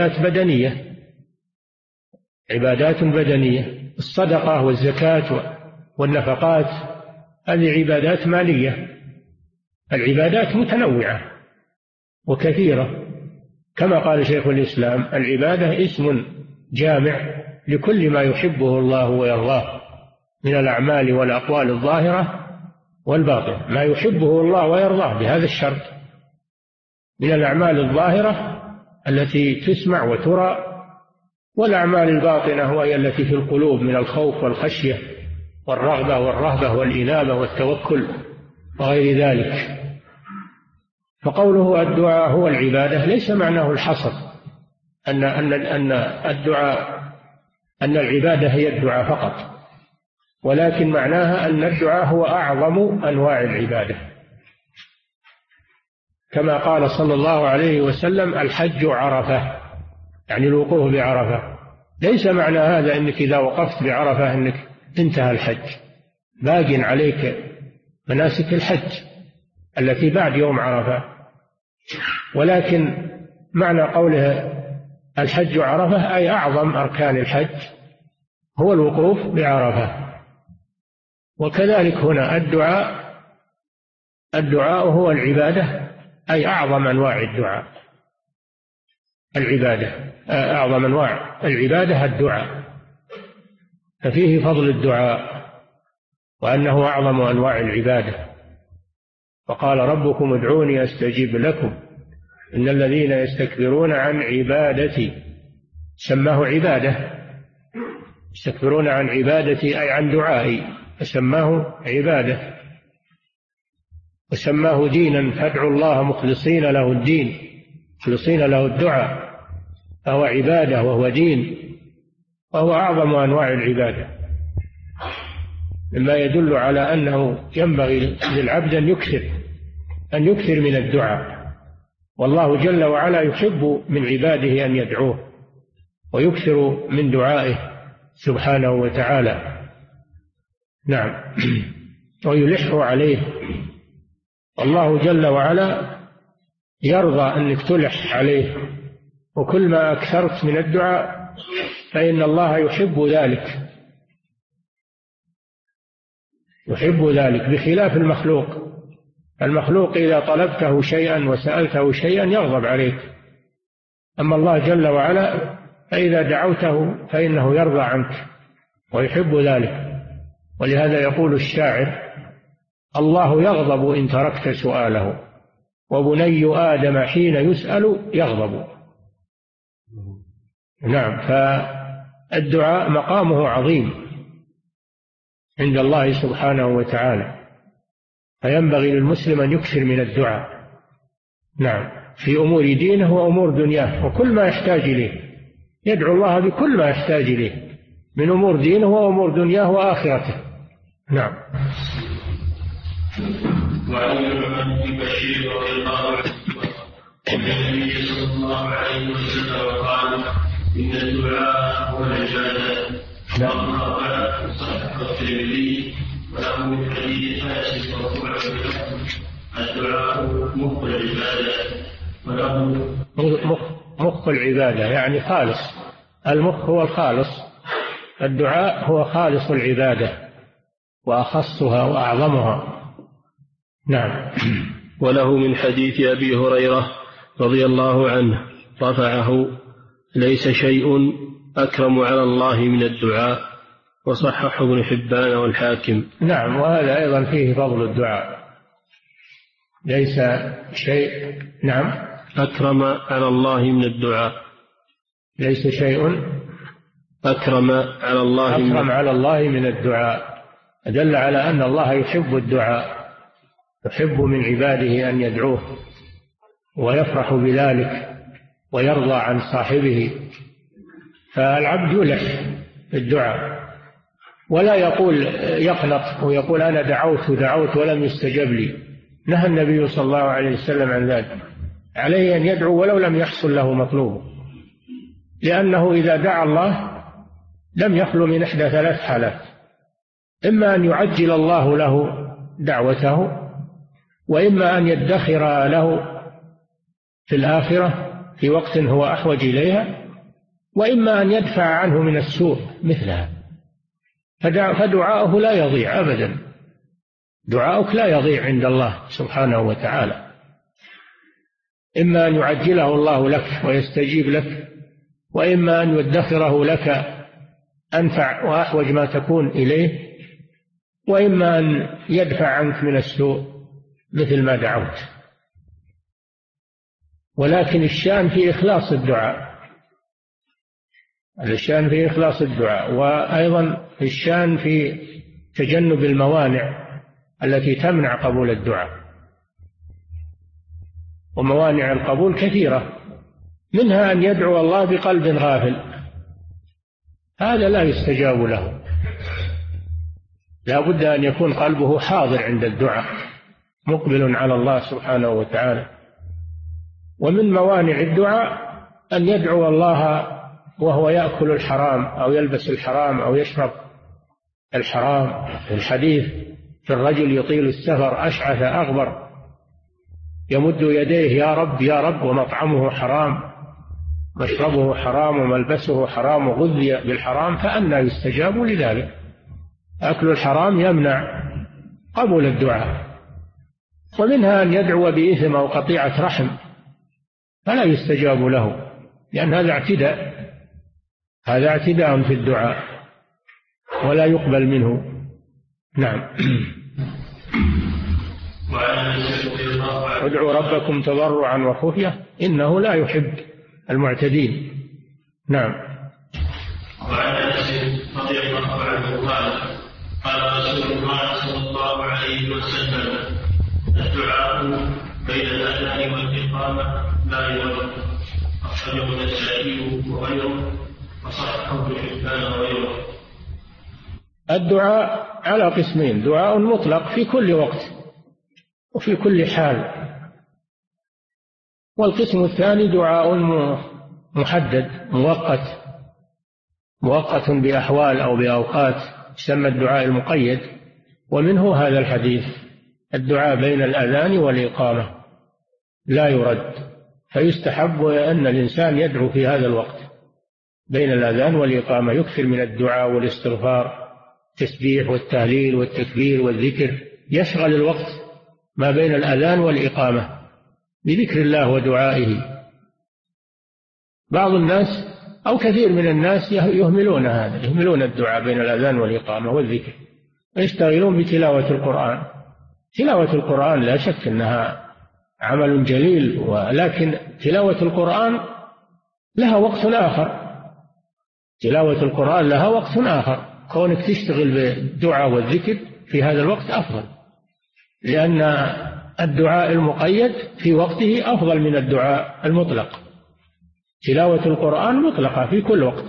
عبادات بدنية. الصدقة والزكاة والنفقات هذه عبادات مالية. العبادات متنوعة وكثيرة، كما قال شيخ الإسلام: العبادة اسم جامع لكل ما يحبه الله ويرضاه من الأعمال والأقوال الظاهرة والباطنة. ما يحبه الله ويرضاه بهذا الشرط من الأعمال الظاهرة التي تسمع وترى، والأعمال الباطنة وهي التي في القلوب من الخوف والخشية والرغبة والرهبة والإنابة والتوكل وغير ذلك. فقوله الدعاء هو العبادة ليس معناه الحصر أن العبادة هي الدعاء فقط، ولكن معناها أن الدعاء هو أعظم أنواع العبادة، كما قال صلى الله عليه وسلم: الحج عرفة، يعني الوقوف بعرفة. ليس معنى هذا أنك إذا وقفت بعرفة أنك انتهى الحج، باق عليك مناسك الحج التي بعد يوم عرفة، ولكن معنى قوله الحج عرفة أي أعظم أركان الحج هو الوقوف بعرفة. وكذلك هنا الدعاء هو العبادة، أي أعظم أنواع الدعاء. أعظم أنواع العبادة الدعاء، ففيه فضل الدعاء وأنه أعظم أنواع العبادة. وقال ربكم ادعوني أستجيب لكم إن الذين يستكبرون عن عبادتي، سماه عبادة، يستكبرون عن عبادتي أي عن دعائي، فسماه عبادة وسماه دينا، فادعوا الله مخلصين له الدين، مخلصين له الدعاء، فهو عبادة وهو دين وهو أعظم أنواع العبادة، مما يدل على أنه ينبغي للعبد أن يكثر من الدعاء، والله جل وعلا يحب من عباده أن يدعوه ويكثر من دعائه سبحانه وتعالى. نعم، ويلح عليه. الله جل وعلا يرضى أنك تلح عليه، وكل ما أكثرت من الدعاء فإن الله يحب ذلك بخلاف المخلوق إذا طلبته شيئا وسألته شيئا يغضب عليك، أما الله جل وعلا فإذا دعوته فإنه يرضى عنك ويحب ذلك. ولهذا يقول الشاعر: الله يغضب إن تركت سؤاله، وبني آدم حين يسأل يغضب. نعم، فالدعاء مقامه عظيم عند الله سبحانه وتعالى، فينبغي للمسلم أن يكثر من الدعاء. نعم، في أمور دينه وأمور دنياه وكل ما يحتاج إليه، يدعو الله بكل ما يحتاج إليه من أمور دينه وأمور دنياه وآخرته. نعم. وعن النعمان بن بشير رضي الله عنه أن النبي صلى الله عليه وسلم قال: إن الدعاء هو العبادة. وقال صحيح الترمذي وله من حديث انس مرفوعا: الدعاء مخ العبادة. وله مخ العبادة يعني خالص، المخ هو الخالص، الدعاء هو خالص العبادة وأخصها وأعظمها. نعم. وله من حديث أبي هريرة رضي الله عنه رفعه: ليس شيء أكرم على الله من الدعاء. وصححه ابن حبان والحاكم. نعم، وهذا أيضا فيه فضل الدعاء. ليس شيء أكرم على الله من الدعاء. ليس شيء أكرم على الله من الدعاء، دل على أن الله يحب الدعاء، يحب من عباده أن يدعوه ويفرح بذلك ويرضى عن صاحبه. فالعبد يلح بالدعاء ولا يقنط ويقول أنا دعوت ولم يستجب لي. نهى النبي صلى الله عليه وسلم عن ذلك، عليه أن يدعو ولو لم يحصل له مطلوبه، لأنه إذا دعا الله لم يخلو من إحدى ثلاث حالات: إما أن يعجل الله له دعوته، وإما أن يدخر له في الآخرة في وقت هو أحوج إليها، وإما أن يدفع عنه من السوء مثلها. فدعاؤه لا يضيع أبدا، دعاؤك لا يضيع عند الله سبحانه وتعالى، إما أن يعجله الله لك ويستجيب لك، وإما أن يدخره لك أنفع وأحوج ما تكون إليه، وإما أن يدفع عنك من السوء مثل ما دعوت. ولكن الشأن في إخلاص الدعاء، الشأن في إخلاص الدعاء، وأيضا الشأن في تجنب الموانع التي تمنع قبول الدعاء. وموانع القبول كثيرة، منها أن يدعو الله بقلب غافل، هذا لا يستجاب له، لا بد أن يكون قلبه حاضر عند الدعاء مقبل على الله سبحانه وتعالى. ومن موانع الدعاء أن يدعو الله وهو يأكل الحرام أو يلبس الحرام أو يشرب الحرام. الحديث في الرجل يطيل السفر أشعث أغبر يمد يديه يا رب يا رب، ومطعمه حرام مشربه حرام وملبسه حرام وغذي بالحرام، فأنى يستجاب لذلك؟ أكل الحرام يمنع قبول الدعاء. ومنها أن يدعو بإثم أو قطيعة رحم فلا يستجاب له، لأن هذا اعتداء في الدعاء ولا يقبل منه. نعم. ادعوا ربكم تضرعا وخفية إنه لا يحب المعتدين. نعم. وعن أنس رضي الله عنه قال رسول الله صلى الله عليه وسلم: الدعاء بين الأذان والإقامة لا يرد. أخرجه النسائي وغيره وصححه ابن حبان وغيره. الدعاء على قسمين: دعاء مطلق في كل وقت وفي كل حال، والقسم الثاني دعاء محدد مؤقت بأحوال أو بأوقات، يسمى الدعاء المقيد. ومنه هذا الحديث: الدعاء بين الأذان والإقامة لا يرد، فيستحب أن الإنسان يدعو في هذا الوقت بين الأذان والإقامة، يكثر من الدعاء والاستغفار، التسبيح والتهليل والتكبير والذكر، يشغل الوقت ما بين الأذان والإقامة بذكر الله ودعائه. بعض الناس أو كثير من الناس يهملون هذا، يهملون الدعاء بين الأذان والإقامة والذكر، ويشتغلون بتلاوة القرآن. تلاوة القرآن لا شك أنها عمل جليل، ولكن تلاوة القرآن لها وقت آخر. تلاوة القرآن لها وقت آخر، كونك تشتغل بالدعاء والذكر في هذا الوقت أفضل، لأن الدعاء المقيد في وقته أفضل من الدعاء المطلق. تلاوة القرآن مطلقة في كل وقت،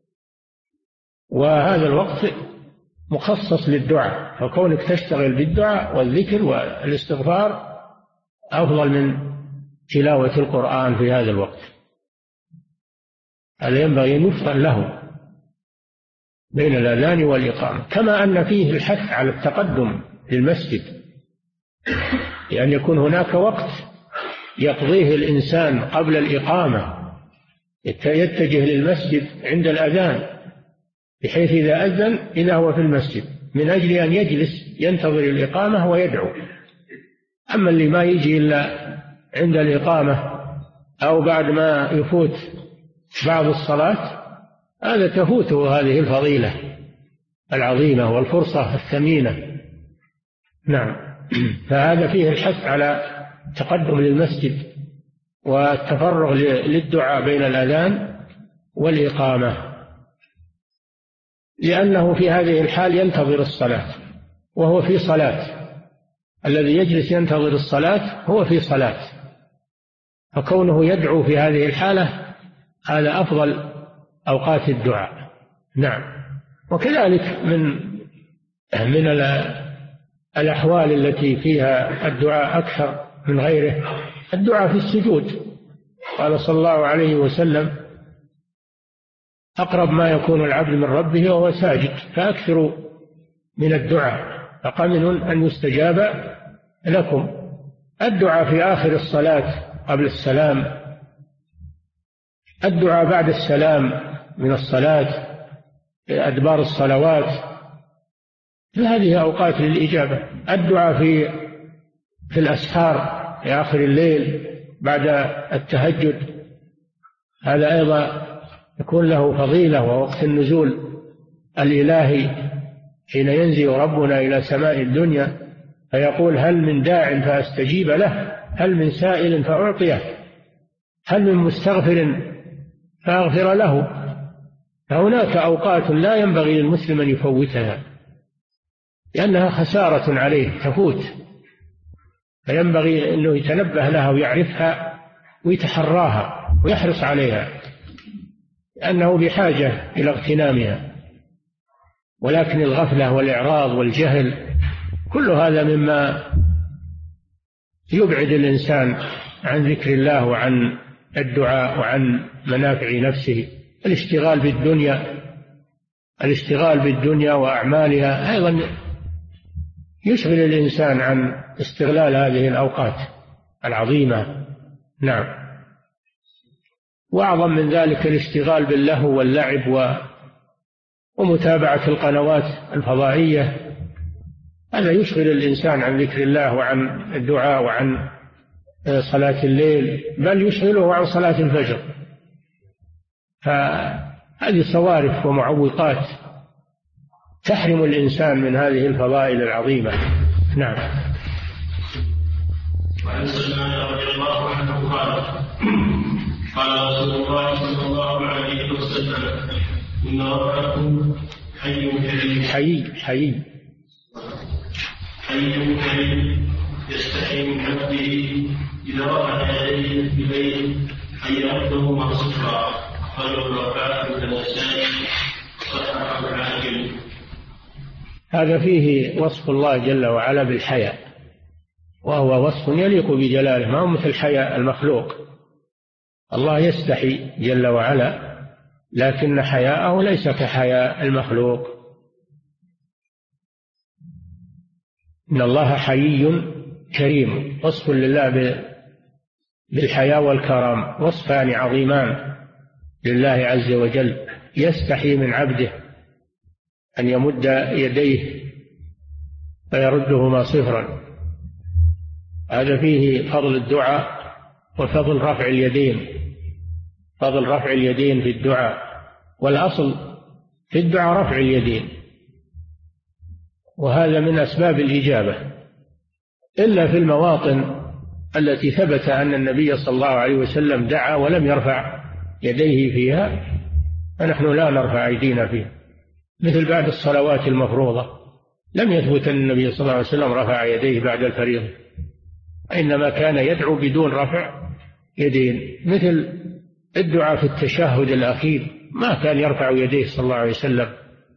وهذا الوقت مخصص للدعاء، فكونك تشتغل بالدعاء والذكر والاستغفار أفضل من تلاوة القرآن في هذا الوقت. هذا ينبغي أن يفضل له بين الأذان والإقامة. كما أن فيه الحث على التقدم للمسجد، يعني يكون هناك وقت يقضيه الإنسان قبل الإقامة، يتجه للمسجد عند الأذان، بحيث إذا أذن إذا هو في المسجد، من أجل أن يجلس ينتظر الإقامة ويدعو. أما اللي ما يجي إلا عند الإقامة أو بعد ما يفوت بعض الصلاة، هذا تفوته هذه الفضيلة العظيمة والفرصة الثمينة. نعم. فهذا فيه الحث على التقدم للمسجد والتفرغ للدعاء بين الأذان والإقامة، لأنه في هذه الحال ينتظر الصلاة وهو في صلاة. الذي يجلس ينتظر الصلاة هو في صلاة، فكونه يدعو في هذه الحالة هذا أفضل أوقات الدعاء. نعم. وكذلك من الأحوال التي فيها الدعاء أكثر من غيره الدعاء في السجود. قال صلى الله عليه وسلم: أقرب ما يكون العبد من ربه وهو ساجد، فأكثروا من الدعاء فقمن أن يستجاب لكم. الدعاء في آخر الصلاة قبل السلام، الدعاء بعد السلام من الصلاة، أدبار الصلوات، هذه أوقات للإجابة. الدعاء في الأسحار في آخر الليل بعد التهجد، هذا أيضا يكون له فضيلة، ووقت النزول الإلهي حين ينزل ربنا إلى سماء الدنيا فيقول: هل من داع فأستجيب له، هل من سائل فأعطيه، هل من مستغفر فأغفر له. فهناك أوقات لا ينبغي للمسلم أن يفوتها، لأنها خسارة عليه تفوت، فينبغي أنه يتنبه لها ويعرفها ويتحراها ويحرص عليها، لأنه بحاجة إلى اغتنامها. ولكن الغفلة والإعراض والجهل كل هذا مما يبعد الإنسان عن ذكر الله وعن الدعاء وعن منافع نفسه. الاشتغال بالدنيا وأعمالها أيضا يشغل الإنسان عن استغلال هذه الأوقات. العظيمة. نعم. وأعظم من ذلك الاشتغال باللهو واللعب ومتابعة القنوات الفضائية، هذا يشغل الإنسان عن ذكر الله وعن الدعاء وعن صلاة الليل، بل يشغله عن صلاة الفجر. فهذه صوارف ومعوقات تحرم الإنسان من هذه الفضائل العظيمة. نعم. وعن سلمان رضي الله عنه قال رسول الله صلى الله عليه وسلم: إن ربكم حي كريم. حي كريم يستحي من عبده إذا رفع يديه إليه أن يردهما صفرا. خير الركعات من النساء صححه الحاكم. هذا فيه وصف الله جل وعلا بالحياء، وهو وصف يليق بجلاله، ما هو مثل حياء المخلوق. الله يستحي جل وعلا، لكن حياءه ليس كحياء المخلوق. إن الله حيي كريم، وصف لله بالحياء والكرم، وصفان عظيمان لله عز وجل. يستحي من عبده أن يمد يديه فيردهما صفرا. هذا فيه فضل الدعاء وفضل رفع اليدين، فضل رفع اليدين في الدعاء، والأصل في الدعاء رفع اليدين، وهذا من أسباب الإجابة، إلا في المواطن التي ثبت أن النبي صلى الله عليه وسلم دعا ولم يرفع يديه فيها، فنحن لا نرفع أيدينا فيها، مثل بعد الصلوات المفروضة لم يثبت أن النبي صلى الله عليه وسلم رفع يديه بعد الفريضة، إنما كان يدعو بدون رفع يدين، مثل الدعاء في التشهد الأخير ما كان يرفع يديه صلى الله عليه وسلم،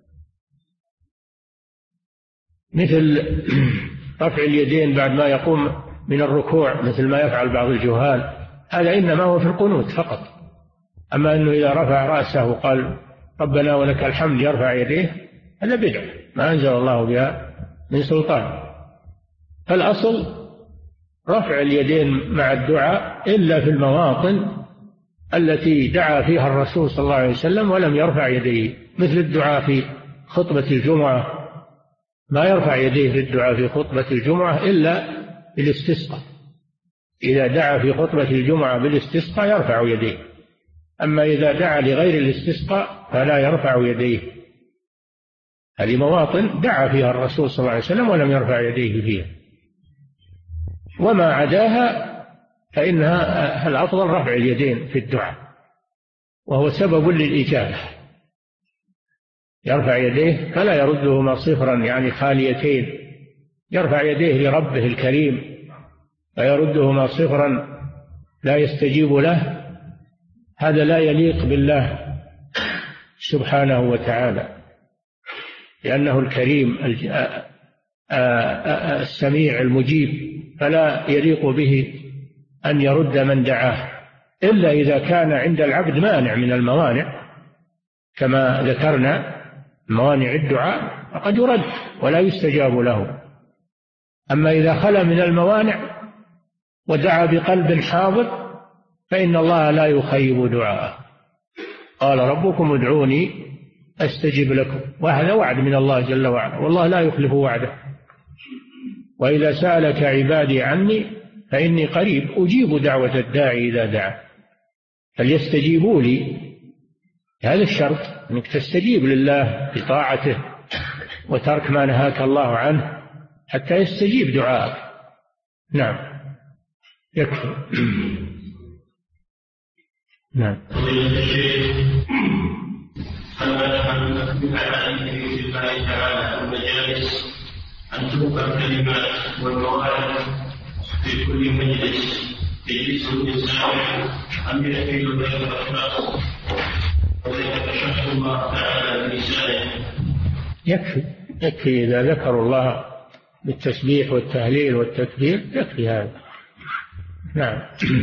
مثل رفع اليدين بعد ما يقوم من الركوع مثل ما يفعل بعض الجهال، هذا إنما هو في القنوت فقط. أما أنه إذا رفع رأسه وقال ربنا ولك الحمد يرفع يديه، هذا بدعة ما أنزل الله بها من سلطان. فالأصل رفع اليدين مع الدعاء إلا في المواطن التي دعا فيها الرسول صلى الله عليه وسلم ولم يرفع يديه، مثل الدعاء في خطبة الجمعة، ما يرفع يديه في الدعاء في خطبة الجمعة إلا بالاستسقاء، إذا دعا في خطبة الجمعة بالاستسقاء يرفع يديه، أما إذا دعا لغير الاستسقاء فلا يرفع يديه. هذه مواطن دعا فيها الرسول صلى الله عليه وسلم ولم يرفع يديه فيها، وما عداها فإنها الأفضل رفع اليدين في الدعاء، وهو سبب للإجابة. يرفع يديه فلا يردهما صفرا يعني خاليتين، يرفع يديه لربه الكريم فيردهما صفرا لا يستجيب له، هذا لا يليق بالله سبحانه وتعالى، لأنه الكريم السميع المجيب، فلا يليق به أن يرد من دعاه إلا إذا كان عند العبد مانع من الموانع، كما ذكرنا موانع الدعاء فقد يرد ولا يستجاب له. أما إذا خلا من الموانع ودعا بقلب حاضر فإن الله لا يخيب دعاءه. قال ربكم ادعوني أستجب لكم، وهذا وعد من الله جل وعلا، والله لا يخلف وعده. وإذا سألك عبادي عني فإني قريب أجيب دعوة الداعي إذا دعا فليستجيبوا لي. هذا الشرط أنك تستجيب لله بطاعته وترك ما نهاك الله عنه حتى يستجيب دعاءك. نعم يكفي. نعم. الله تعالى المجالس أن تذكر الكلمات والمواعظ في كل مجلس يجلسه الإنسان أم يحمل ذلك الأخلاق ويتشهد الله تعالى بلسانه. يكفي إذا ذكروا الله بالتسبيح والتهليل والتكبير يكفي هذا. نعم.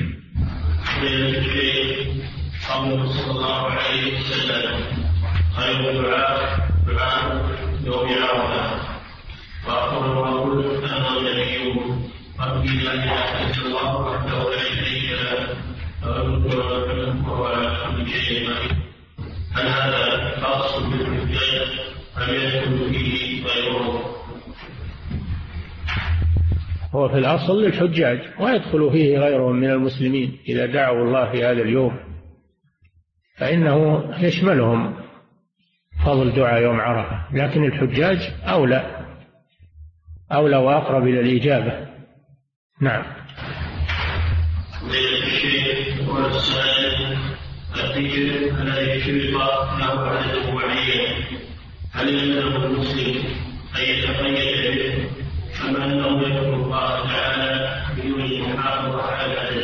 قوله صلى الله عليه وسلم خير الدعاء دعاء يوم عرفة، وأخبر الرسول أنه نبي ربي لا اله الا الله وحده لا شريك له له الملك وهو على كل شيء قدير. هل هذا خاص بالحجاج ام يدخل فيه غيره؟ هو في الأصل للحجاج ويدخل فيه غيرهم من المسلمين إذا دعوا الله في هذا اليوم، فإنه يشملهم فضل دعاء يوم عرفة، لكن الحجاج أولى وأقرب إلى الإجابة. نعم. الشيخ والسائل الذكر الذي شرط له عدد معين، هل يلزم المسلم أن يتقيد به أم أنه يذكر الله تعالى بدون المحافظة على العدد؟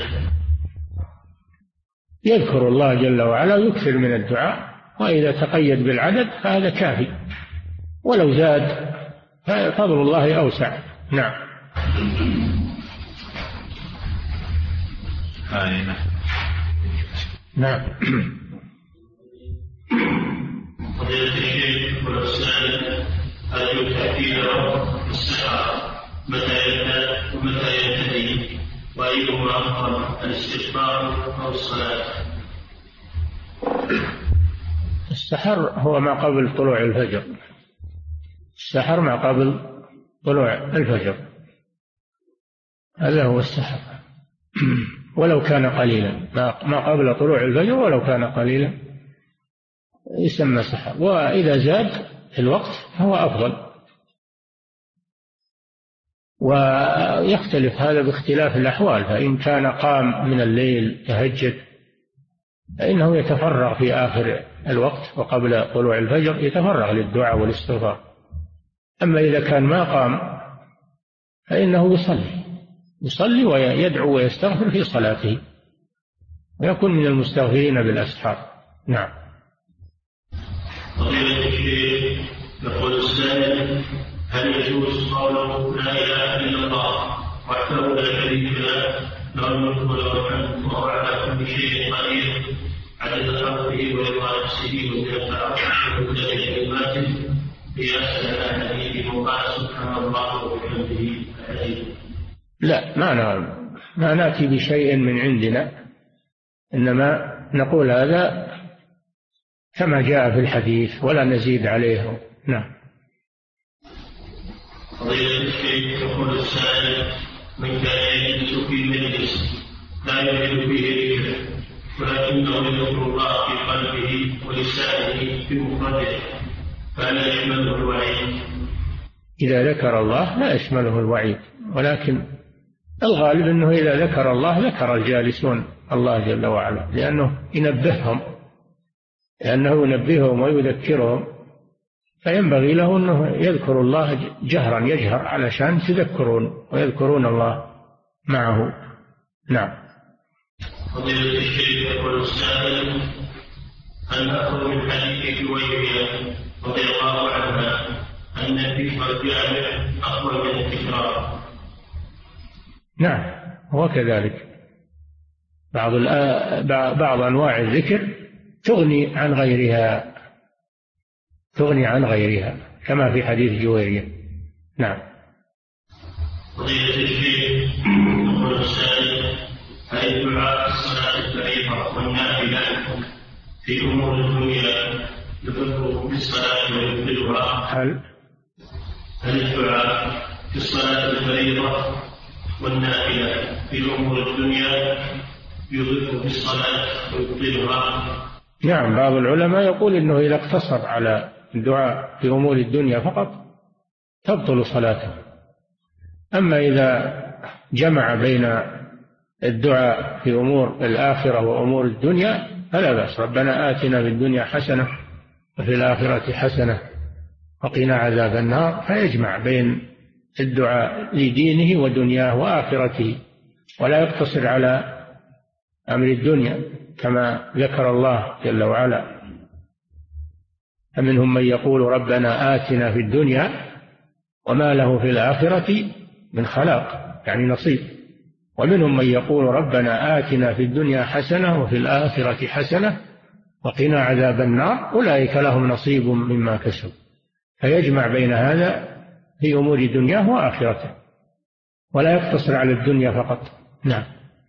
يذكر الله جل وعلا يكثر من الدعاء، وإذا تقيد بالعدد فهذا كافي، ولو زاد ففضل الله أوسع. نعم. نعم. فضيلة الشيخ والأستاذ، أرجو تأكيد السحر متى يبدأ ومتى ينتهي، وأيهما أفضل الاستغفار أو الصلاة؟ السحر هو ما قبل طلوع الفجر، السحر ما قبل طلوع الفجر، هذا هو السحر ولو كان قليلا، ما قبل طلوع الفجر ولو كان قليلا يسمى سحر، وإذا زاد الوقت فهو أفضل. ويختلف هذا باختلاف الأحوال، فإن كان قام من الليل تهجد فإنه يتفرغ في آخر الوقت وقبل طلوع الفجر، يتفرغ للدعاء والاستغفار. أما إذا كان ما قام فإنه يصلي ويدعو ويستغفر في صلاته، ويكون من المستغفرين بالأسحار. نعم. فضيلة الشيخ، يقول السائل: هل يجوز قوله لا إله إلا الله وحده لا شريك له له الملك وله الحمد وهو على كل شيء قدير عدد خلقه ورضا نفسه وزنة عرشه ومدد كلماته في أحسن الأحاديث وقال سبحان الله وبحمده الحديث؟ لا، ما نأتي بشيء من عندنا، إنما نقول هذا كما جاء في الحديث ولا نزيد عليه. نعم. فضيلة الشيخ، يقول السائل: من كان يجلس في مجلس لا يجد فيه ذكر ولكنه يذكر الله في قلبه ولسانه بمفرده، فهل يشمله الوعيد؟ إذا ذكر الله لا يشمله الوعيد، ولكن الغالب أنه إذا ذكر الله ذكر الجالسون الله جل وعلا، لأنه ينبههم ويذكرهم، فينبغي له أنه يذكر الله جهرا، يجهر علشان تذكرون ويذكرون الله معه. نعم. فضيلة الشيخ، يقول السائل: هل نأخذ من حديث جويرية رضي الله عنها أن الذكر الجامع أفضل من التكرار؟ نعم، هو كذلك. بعض أنواع الذكر تغني عن غيرها كما في حديث جويرية. نعم. فضيلة الشيخ، يقول السائل: هل الدعاء في الصلاة الفريضة والنافلة في أمور الدنيا يضر بالصلاة ويبطلها؟ هل الدعاء في الصلاة الفريضة والنافلة في أمور الدنيا يضر بالصلاة ويبطلها؟ نعم، بعض العلماء يقول إنه إذا اقتصر على الدعاء في أمور الدنيا فقط تبطل صلاته، أما إذا جمع بين الدعاء في أمور الآخرة وأمور الدنيا فلا بأس. ربنا آتنا في الدنيا حسنة وفي الآخرة حسنة وقنا عذاب النار، فيجمع بين الدعاء لدينه ودنياه وآخرته، ولا يقتصر على أمر الدنيا كما ذكر الله جل وعلا: فمنهم من يقول ربنا آتنا في الدنيا وما له في الآخرة من خلاق، يعني نصيب. ومنهم من يقول ربنا آتنا في الدنيا حسنة وفي الآخرة حسنة وقنا عذاب النار، أولئك لهم نصيب مما كسبوا، فيجمع بين هذا في أمور دنياه وآخرته. ولا يقتصر على الدنيا فقط. نعم.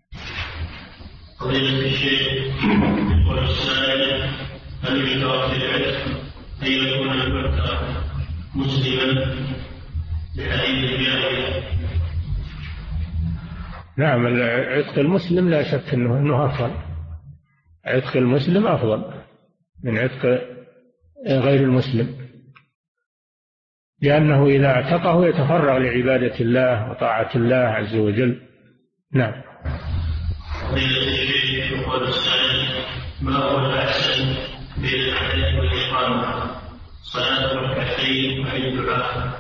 فضيلة الشيخ والسائل هل يشترط في العتق أن يكون المعتق مسلما لحديث الجاهلية؟ نعم، عتق المسلم لا شك أنه أفضل. عتق المسلم أفضل من عتق غير المسلم، لأنه إذا اعتقه يتفرغ لعبادة الله وطاعة الله عز وجل. نعم. فضيلة الشيخ يقول السائل ما هو الأحسن بين الأذان والإقامة؟ صلاة ركعتين أم الدعاء؟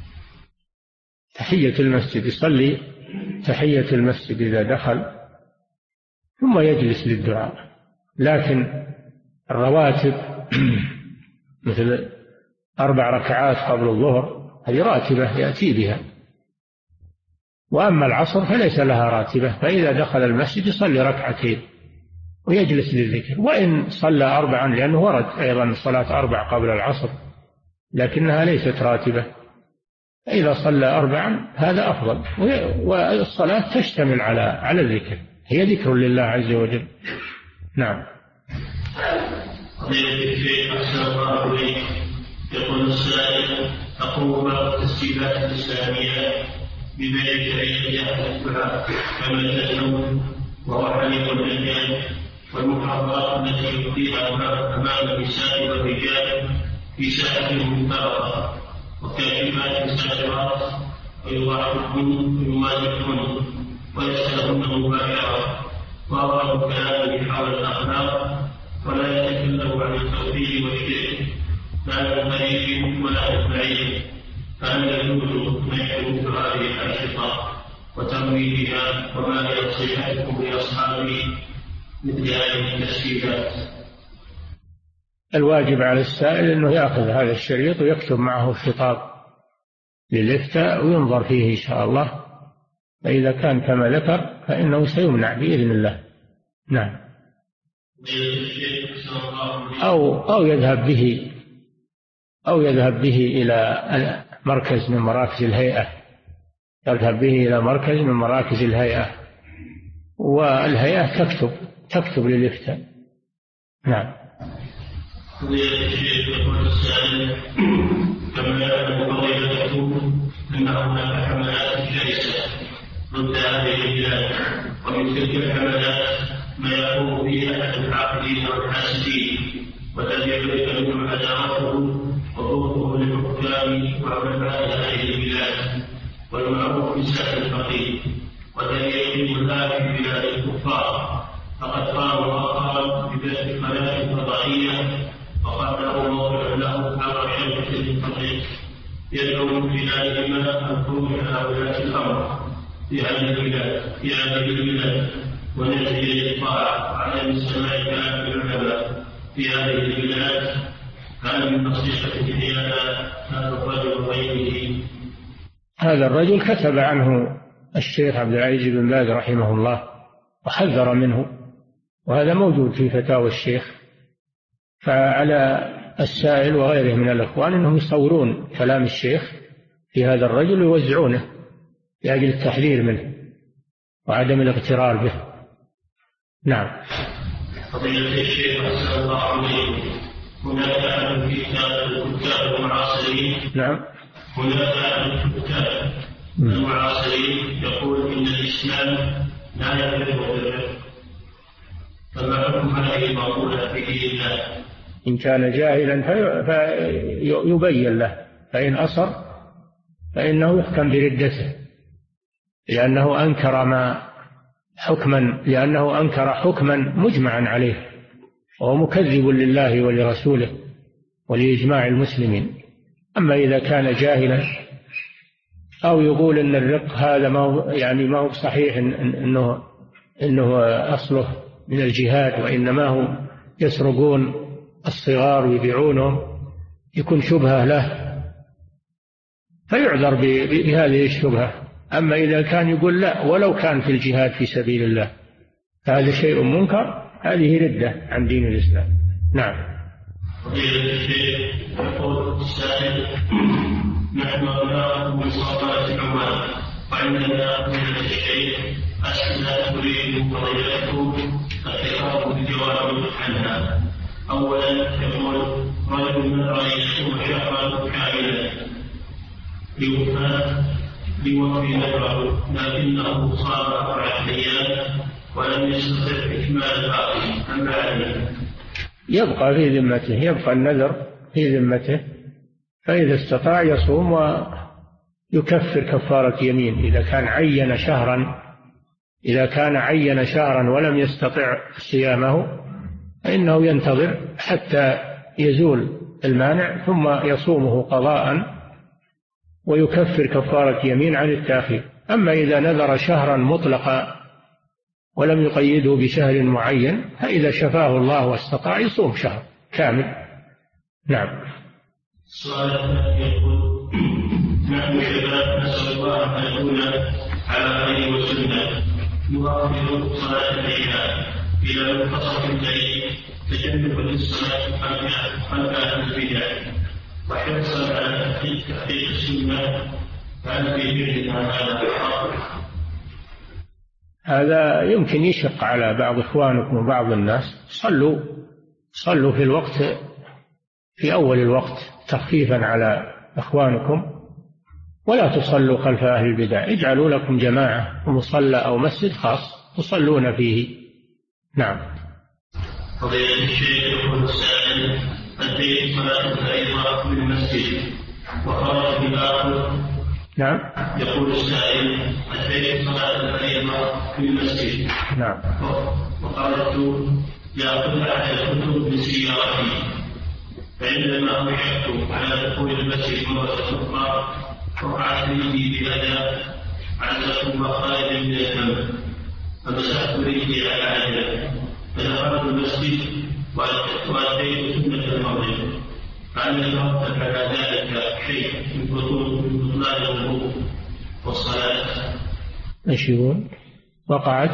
تحية المسجد، يصلي تحية المسجد إذا دخل ثم يجلس للدعاء. لكن الرواتب مثل 4 ركعات قبل الظهر هذه راتبة يأتي بها، وأما العصر فليس لها راتبة، فإذا دخل المسجد يصلي ركعتين ويجلس للذكر، وإن صلى 4 لأنه ورد أيضا صلاة 4 قبل العصر لكنها ليست راتبة، فإذا صلى 4 هذا أفضل. والصلاة تشتمل على الذكر، هي ذكر لله عز وجل. نعم. فضيلة الشيخ أحسن الله إليك، يقول السائل أقوم بعض التسجيلات الإسلامية ببيع شريعة الدعاء كما التزوج وحليق الأيام والمحاضرات التي يقيمها أمام النساء والرجال في ساعة مفرغة وكاتبات مسافرات ويواعدهن ويمازحهن ويسألهن مباشرة وأرى كلامه حول الأخلاق ولا يتكلم عن التوحيد والشرك لا من قريب ولا من بعيد، فهل يجوز نشر هذه الأنشطة وترويجها وما هي نصيحتكم لأصحاب مثل هذه التسجيلات؟ الواجب على السائل أنه يأخذ هذا الشريط ويكتب معه الخطاب للإفتاء وينظر فيه إن شاء الله، فإذا كان كما ذكر فإنه سيمنع بإذن الله. نعم. أو يذهب به إلى مركز من مراكز الهيئة، يذهب به إلى مركز من مراكز الهيئة، والهيئة تكتب للإفتاء. نعم. فضيلة الشيخ يقول السائل كما يعلم فضيلتكم أن هناك حملات شرسة ضد هذه البلاد، ومن تلك الحملات ما يقوم به أحد الحاقدين والحاسدين والذي يبين عداوته وضوءه للحكام وعلماء هذه البلاد والمعروف بساحة الفقيه، والذي يقيم الآن في بلاد الكفار، فقد قام وقال ببث قناة فضائية وقال له موقع له على شبكة الفقيه يدعو من خلالهما الخروج على ولاة الأمر في هذه البلاد ونجزي الإطلاع على السماء كلام العلماء في هذه البلاد. هل من نصيحة هذا الرجل وغيره؟ هذا الرجل كتب عنه الشيخ عبد العزيز بن باز رحمه الله وحذر منه، وهذا موجود في فتاوى الشيخ. فعلى السائل وغيره من الأخوان أنهم يصورون كلام الشيخ في هذا الرجل ويوزعونه لأجل التحذير منه وعدم الاغترار به. نعم. فضيلة الشيخ أحسن الله عليكم، هناك أحد في الكتاب المعاصرين نعم هناك أحد الكتاب المعاصرين يقول إن الإسلام لا يفرق بالرفق، فما حكم هذه المقولة في دين الله؟ إن كان جاهلا فيبين له، فإن أصر فإنه يحكم بردته، لأنه أنكر حكما مجمعا عليه، وهو مكذب لله ولرسوله ولإجماع المسلمين. أما إذا كان جاهلا أو يقول أن الرق هذا ما هو صحيح إنه أصله من الجهاد، وإنما هو يسرقون الصغار ويبيعونهم، يكون شبهة له فيعذر بهذه الشبهة. أما إذا كان يقول لا ولو كان في الجهاد في سبيل الله فهذا شيء منكر، هذه ردة عن دين الإسلام. نعم. فضيلة الشيخ يقول السائل نحن أبناء من صلاة عمان وعندنا من الشيخ أسئلة تريد فضيلته الخطاب بالجواب عنها. أولا يقول: رجل رأيته شهرا كاملا لوفي نذره لكنه صام 4 أيام ولم يستطع إكمال الباقي، أما عليه؟ يبقى في ذمته، يبقى النذر في ذمته، فإذا استطاع يصوم ويكفر كفارة يمين. إذا كان عين شهرا ولم يستطع صيامه فإنه ينتظر حتى يزول المانع ثم يصومه قضاء ويكفر كفارة يمين عن التأخير. أما إذا نذر شهرا مطلقا ولم يقيده بشهر معين فإذا شفاه الله واستطاع يصوم شهر كامل. نعم. السؤال يقول: نحن شباب نسأل الله أن نكون على خير وسنة نؤخر صلاة العشاء إلى منتصف الليل تجنبا للصلاة خلف البدع وحرصا على تحقيق السنة، فهل في فعلنا هذا؟ هذا يمكن يشق على بعض إخوانكم وبعض الناس. صلوا في الوقت، في أول الوقت، تخفيفا على إخوانكم، ولا تصلوا خلف أهل البدع. اجعلوا لكم جماعة ومصلى أو مسجد خاص تصلون فيه. نعم. فضيلة الشيخ يقول السائل: أديت صلاة الفريضة في المسجد وخرج بالآخر. نعم. يقول السائل: أديت صلاة الفريضة في المسجد. نعم. وخرجت لأخذ أحد الكتب من سيارتي، فعندما أشرت على دخول المسجد مرة أخرى وقعت رجلي بأداء عزة خارجا من الفم، فمسحت رجلي على عجلة فدخلت المسجد وأتيت سنة المغرب، فهل يترتب على ذلك شيء من بطلان الوضوء والصلاة؟ ايش يقول؟ وقعت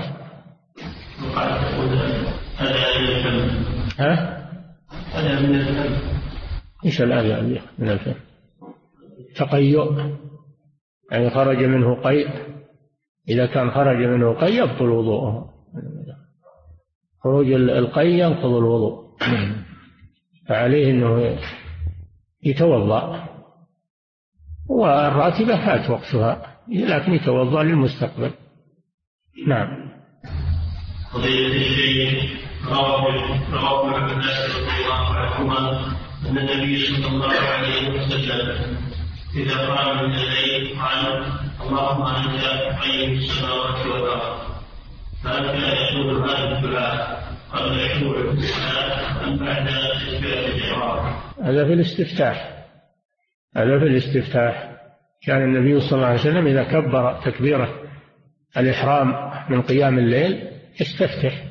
أداء من الفم. أداء من الفم. ايش الأداء من الفم؟ تقيؤ، يعني خرج منه قيء. إذا كان خرج منه قيء يبطل وضوءه. خروج القيء ينقض الوضوء، فعليه أنه يتوضأ، والراتبة فات وقتها لكن يتوضأ للمستقبل. نعم. فضيلة الشيخ، رواه ابن عباس رضي الله عنهما أن النبي صلى الله عليه وسلم إذا قام من الليل قال: اللهم أنت قيم السماوات والأرض. فهل كان يقول هذا الدعاء قبل الشروع في الصلاة أم بعد تكبيرة الإحرام؟ هذا في الاستفتاح. كان النبي صلى الله عليه وسلم إذا كبر تكبيرة الإحرام من قيام الليل يستفتح.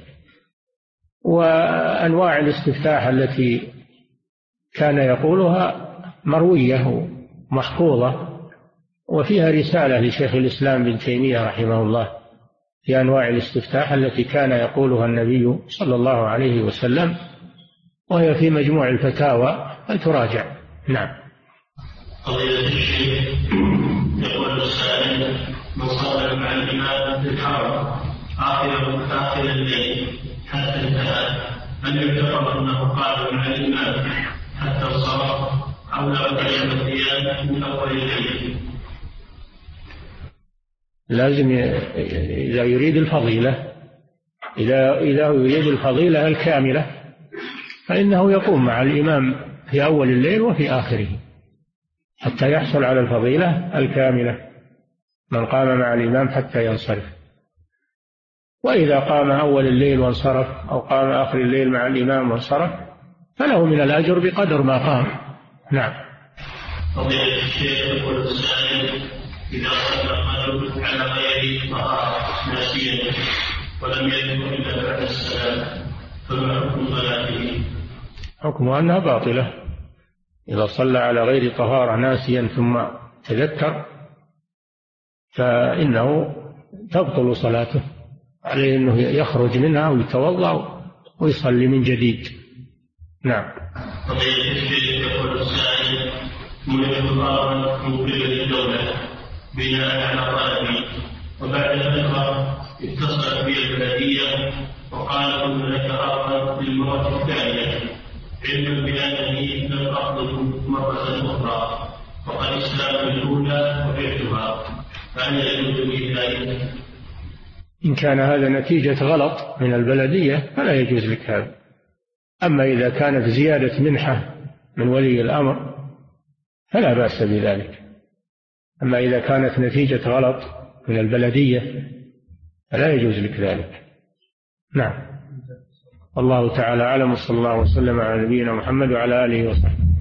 وأنواع الاستفتاح التي كان يقولها مروية ومحفوظة، وفيها رسالة لشيخ الإسلام بن تيمية رحمه الله في أنواع الاستفتاح التي كان يقولها النبي صلى الله عليه وسلم، وهي في مجموع الفتاوى فتراجع. نعم. قضية الشيخ، يقول السائل: من صلى مع الإمام في الحرم آخر الليل حتى انتهى، هل يعتبر أنه قال مع الإمام حتى انصرف أو لا بد من القيام من أول الليل؟ لازم إذا يريد الفضيلة، إذا يريد الفضيلة الكاملة فإنه يقوم مع الإمام في أول الليل وفي آخره حتى يحصل على الفضيلة الكاملة، من قام مع الإمام حتى ينصرف. وإذا قام أول الليل وانصرف أو قام آخر الليل مع الإمام وانصرف فله من الأجر بقدر ما قام. نعم. فضيلة الشيخ، يقول السائل: إذا صلى الرجل على غير طهارة ناسيا ولم يذكر إلا بعد السلام فما حكم صلاته؟ حكم أنها باطلة. إذا صلى على غير طهارة ناسيا ثم تذكر فإنه تبطل صلاته، عليه أنه يخرج منها ويتوضأ ويصلي من جديد. نعم. فضيلة الشيخ، يقول السائل: من يتضرر من قبل الدولة بناء على طلبي، وبعد فترة اتصلت بي البلدية وقال كنت لك أرضا في المرة الثانية، علما بأنني لم أطلب مرة أخرى وقد استلمت الأولى وبعتها، فهل يجوز لي ذلك؟ إن كان هذا نتيجة غلط من البلدية فلا يجوز لك هذا. أما إذا كانت زيادة منحة من ولي الأمر فلا بأس بذلك. أما إذا كانت نتيجة غلط من البلدية فلا يجوز لك ذلك. نعم. الله تعالى أعلم، وصلى الله وسلم على نبينا محمد وعلى آله وصحبه.